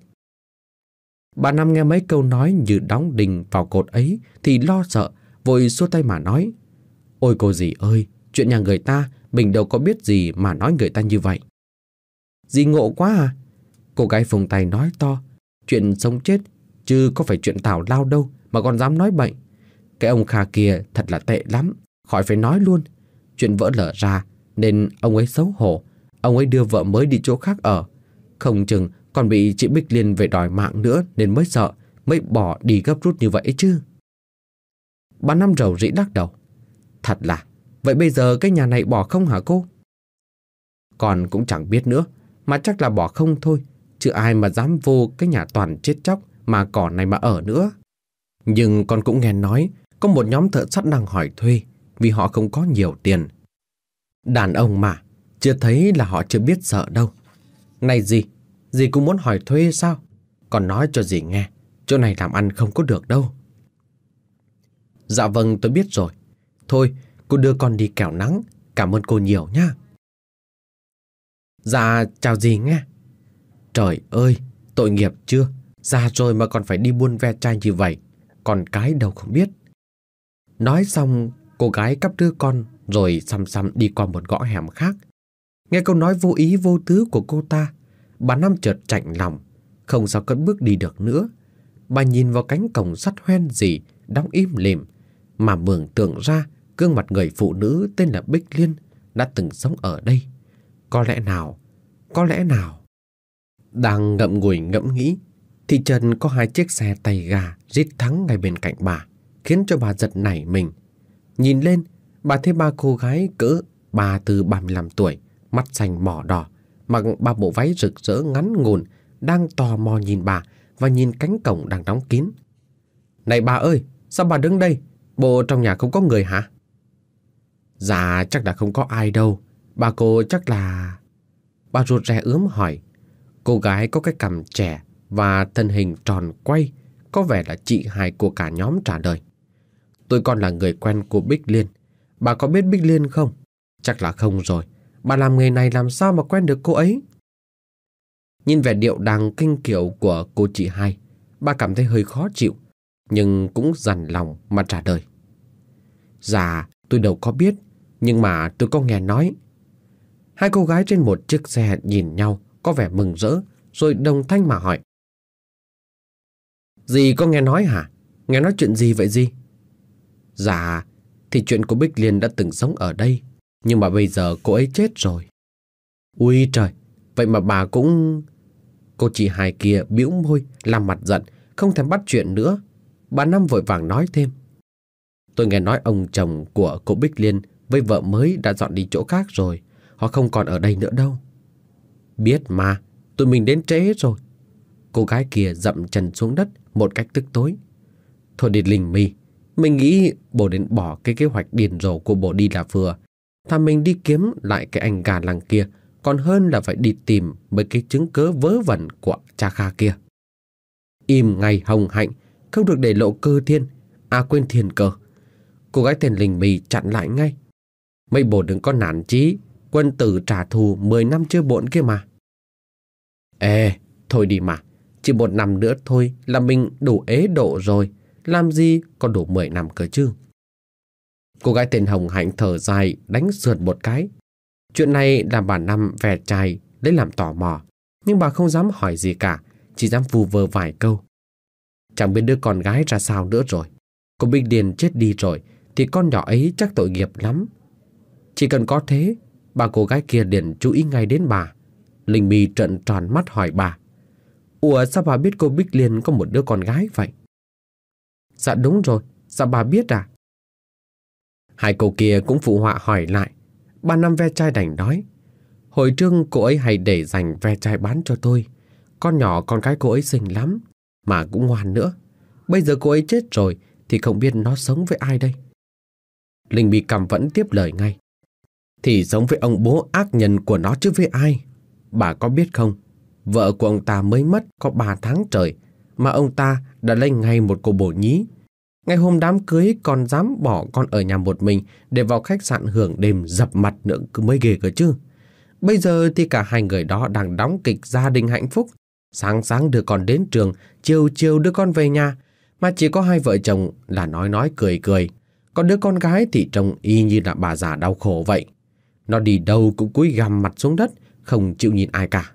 Bà Năm nghe mấy câu nói như đóng đinh vào cột ấy thì lo sợ, vội xua tay mà nói: Ôi cô dì ơi, chuyện nhà người ta mình đâu có biết gì mà nói người ta như vậy. Dì ngộ quá à? Cô gái phồng tay nói to: Chuyện sống chết chứ có phải chuyện tào lao đâu mà còn dám nói bậy. Cái ông Kha kia thật là tệ lắm, khỏi phải nói luôn. Chuyện vỡ lở ra nên ông ấy xấu hổ, ông ấy đưa vợ mới đi chỗ khác ở. Không chừng còn bị chị Bích Liên về đòi mạng nữa nên mới sợ, mới bỏ đi gấp rút như vậy chứ. Bà Năm rầu rĩ lắc đầu: Thật là, vậy bây giờ cái nhà này bỏ không hả cô? Con cũng chẳng biết nữa, mà chắc là bỏ không thôi, chứ ai mà dám vô cái nhà toàn chết chóc mà cỏ này mà ở nữa. Nhưng con cũng nghe nói có một nhóm thợ sắt đang hỏi thuê, vì họ không có nhiều tiền. Đàn ông mà, chưa thấy là họ chưa biết sợ đâu. Này dì cũng muốn hỏi thuê sao? Còn nói cho dì nghe, chỗ này làm ăn không có được đâu. Dạ vâng, tôi biết rồi. Thôi, cô đưa con đi kẻo nắng, cảm ơn cô nhiều nhá. Dạ, chào dì nghe. Trời ơi, tội nghiệp chưa? Già rồi mà còn phải đi buôn ve chai như vậy, con cái đâu không biết. Nói xong, cô gái cắp đứa con rồi xăm xăm đi qua một ngõ hẻm khác. Nghe câu nói vô ý vô tứ của cô ta, bà Năm chợt chạnh lòng, không sao cất bước đi được nữa. Bà nhìn vào cánh cổng sắt hoen gì đóng im lìm, mà mường tượng ra gương mặt người phụ nữ tên là Bích Liên đã từng sống ở đây. Có lẽ nào. Đang ngậm ngùi ngẫm nghĩ thì chợt có 2 chiếc xe tay ga rít thắng ngay bên cạnh bà, khiến cho bà giật nảy mình. Nhìn lên, bà thấy 3 cô gái cỡ 34-35 tuổi, mắt xanh mỏ đỏ, mặc 3 bộ váy rực rỡ ngắn ngủn, đang tò mò nhìn bà và nhìn cánh cổng đang đóng kín. Này bà ơi, sao bà đứng đây? Bộ trong nhà không có người hả? Dạ chắc là không có ai đâu. Bà cô chắc là... Bà rụt rè ướm hỏi. Cô gái có cái cằm trẻ và thân hình tròn quay, có vẻ là chị hai của cả nhóm trả lời. Tôi còn là người quen của Bích Liên. Bà có biết Bích Liên không? Chắc là không rồi. Bà làm nghề này làm sao mà quen được cô ấy? Nhìn vẻ điệu đàng kinh kiệu của cô chị hai, bà cảm thấy hơi khó chịu, nhưng cũng dằn lòng mà trả lời. Dạ, tôi đâu có biết, nhưng mà tôi có nghe nói. Hai cô gái trên một chiếc xe nhìn nhau có vẻ mừng rỡ, rồi đồng thanh mà hỏi: Dì có nghe nói hả? Nghe nói chuyện gì vậy dì? Dạ, thì chuyện của Bích Liên đã từng sống ở đây, nhưng mà bây giờ cô ấy chết rồi. Ui trời, vậy mà bà cũng... Cô chị hai kia bĩu môi, làm mặt giận, không thèm bắt chuyện nữa. Bà Năm vội vàng nói thêm: Tôi nghe nói ông chồng của cô Bích Liên với vợ mới đã dọn đi chỗ khác rồi. Họ không còn ở đây nữa đâu. Biết mà, tụi mình đến trễ rồi. Cô gái kia dậm chân xuống đất một cách tức tối. Thôi đi Linh My, mình nghĩ bố đến bỏ cái kế hoạch điên rồ của bố đi là vừa. Thà mình đi kiếm lại cái anh gà làng kia, còn hơn là phải đi tìm mấy cái chứng cớ vớ vẩn của cha Kha kia. Im ngay Hồng Hạnh, không được để lộ cơ thiên. À quên thiên cơ. Cô gái tên Linh My chặn lại ngay. Mấy bố đừng có nản chí, quân tử trả thù 10 năm chưa muộn kia mà. Ê, thôi đi mà, chỉ 1 năm nữa thôi là mình đủ ế độ rồi, làm gì còn đủ 10 năm cơ chứ. Cô gái tên Hồng Hạnh thở dài, đánh sượt một cái. Chuyện này làm bà Năm vẻ chai lấy làm tò mò, nhưng bà không dám hỏi gì cả, chỉ dám vu vơ vài câu. Chẳng biết đứa con gái ra sao nữa rồi. Cô Bích Liên chết đi rồi thì con nhỏ ấy chắc tội nghiệp lắm. Chỉ cần có thế, bà cô gái kia liền chú ý ngay đến bà. Linh My trợn tròn mắt hỏi bà: Ủa sao bà biết cô Bích Liên có một đứa con gái vậy? Dạ đúng rồi, sao bà biết à? Hai cô kia cũng phụ họa hỏi lại. Bà Năm ve chai đành nói: Hồi trước cô ấy hay để dành ve chai bán cho tôi. Con nhỏ con gái cô ấy xinh lắm, mà cũng ngoan nữa. Bây giờ cô ấy chết rồi thì không biết nó sống với ai đây. Linh Bị Cầm vẫn tiếp lời ngay: Thì sống với ông bố ác nhân của nó chứ với ai. Bà có biết không, vợ của ông ta mới mất có 3 tháng trời mà ông ta đã lấy ngay một cô bồ nhí. Ngày hôm đám cưới còn dám bỏ con ở nhà một mình để vào khách sạn hưởng đêm dập mặt nữa cứ mới ghê cơ chứ. Bây giờ thì cả hai người đó đang đóng kịch gia đình hạnh phúc. Sáng sáng đưa con đến trường, chiều chiều đưa con về nhà, mà chỉ có hai vợ chồng là nói cười cười. Còn đứa con gái thì trông y như là bà già đau khổ vậy. Nó đi đâu cũng cúi gằm mặt xuống đất, không chịu nhìn ai cả.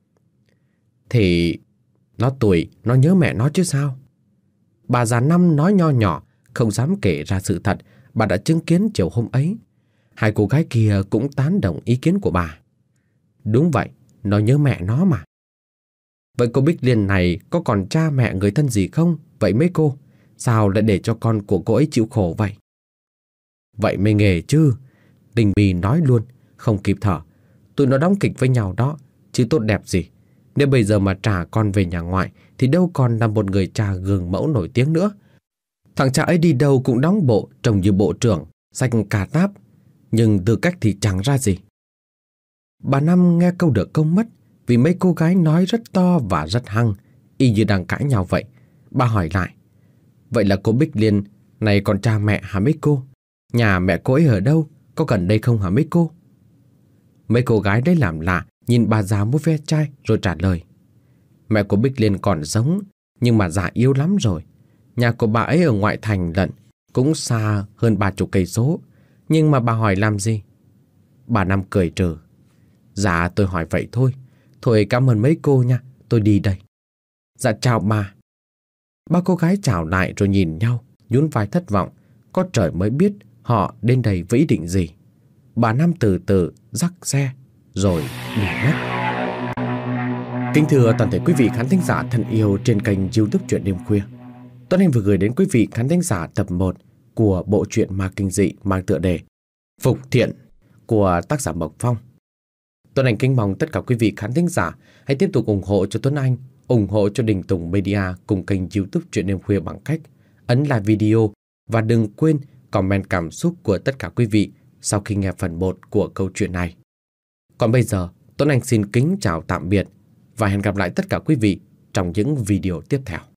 Thì nó tuổi, nó nhớ mẹ nó chứ sao. Bà già Năm nói nho nhỏ, không dám kể ra sự thật bà đã chứng kiến chiều hôm ấy. Hai cô gái kia cũng tán đồng ý kiến của bà. Đúng vậy, nó nhớ mẹ nó mà. Vậy cô Bích Liên này có còn cha mẹ người thân gì không? Vậy mấy cô, sao lại để cho con của cô ấy chịu khổ vậy? Vậy mới nghề chứ. Tình Bì nói luôn, không kịp thở. Tụi nó đóng kịch với nhau đó, chứ tốt đẹp gì. Nếu bây giờ mà trả con về nhà ngoại thì đâu còn là một người cha gương mẫu nổi tiếng nữa. Thằng cha ấy đi đâu cũng đóng bộ, trông như bộ trưởng, xanh cà táp, nhưng tư cách thì chẳng ra gì. Bà Năm nghe câu được câu mất, vì mấy cô gái nói rất to và rất hăng, y như đang cãi nhau vậy. Bà hỏi lại: Vậy là cô Bích Liên này còn cha mẹ hả mấy cô? Nhà mẹ cô ấy ở đâu? Có gần đây không hả mấy cô? Mấy cô gái đấy làm lạ, nhìn bà già mua ve chai rồi trả lời: Mẹ của Bích Liên còn sống, nhưng mà già yếu lắm rồi. Nhà của bà ấy ở ngoại thành lận, cũng xa hơn 30 cây số. Nhưng mà bà hỏi làm gì? Bà Năm cười trừ: Dạ tôi hỏi vậy thôi. Thôi cảm ơn mấy cô nha, tôi đi đây. Dạ chào bà. Ba cô gái chào lại rồi nhìn nhau, nhún vai thất vọng. Có trời mới biết họ đến đây với ý định gì. Bà Năm từ từ dắt xe rồi đi mất. Kính thưa toàn thể quý vị khán thính giả thân yêu trên kênh YouTube Truyện Đêm Khuya, Tuấn Anh vừa gửi đến quý vị khán thính giả tập 1 của bộ truyện ma kinh dị mang tựa đề Phục Thiện của tác giả Mộc Phong. Tuấn Anh kính mong tất cả quý vị khán thính giả hãy tiếp tục ủng hộ cho Tuấn Anh, ủng hộ cho Đình Tùng Media cùng kênh YouTube Truyện Đêm Khuya bằng cách ấn like video và đừng quên comment cảm xúc của tất cả quý vị sau khi nghe phần 1 của câu chuyện này. Còn bây giờ, Tuấn Anh xin kính chào tạm biệt và hẹn gặp lại tất cả quý vị trong những video tiếp theo.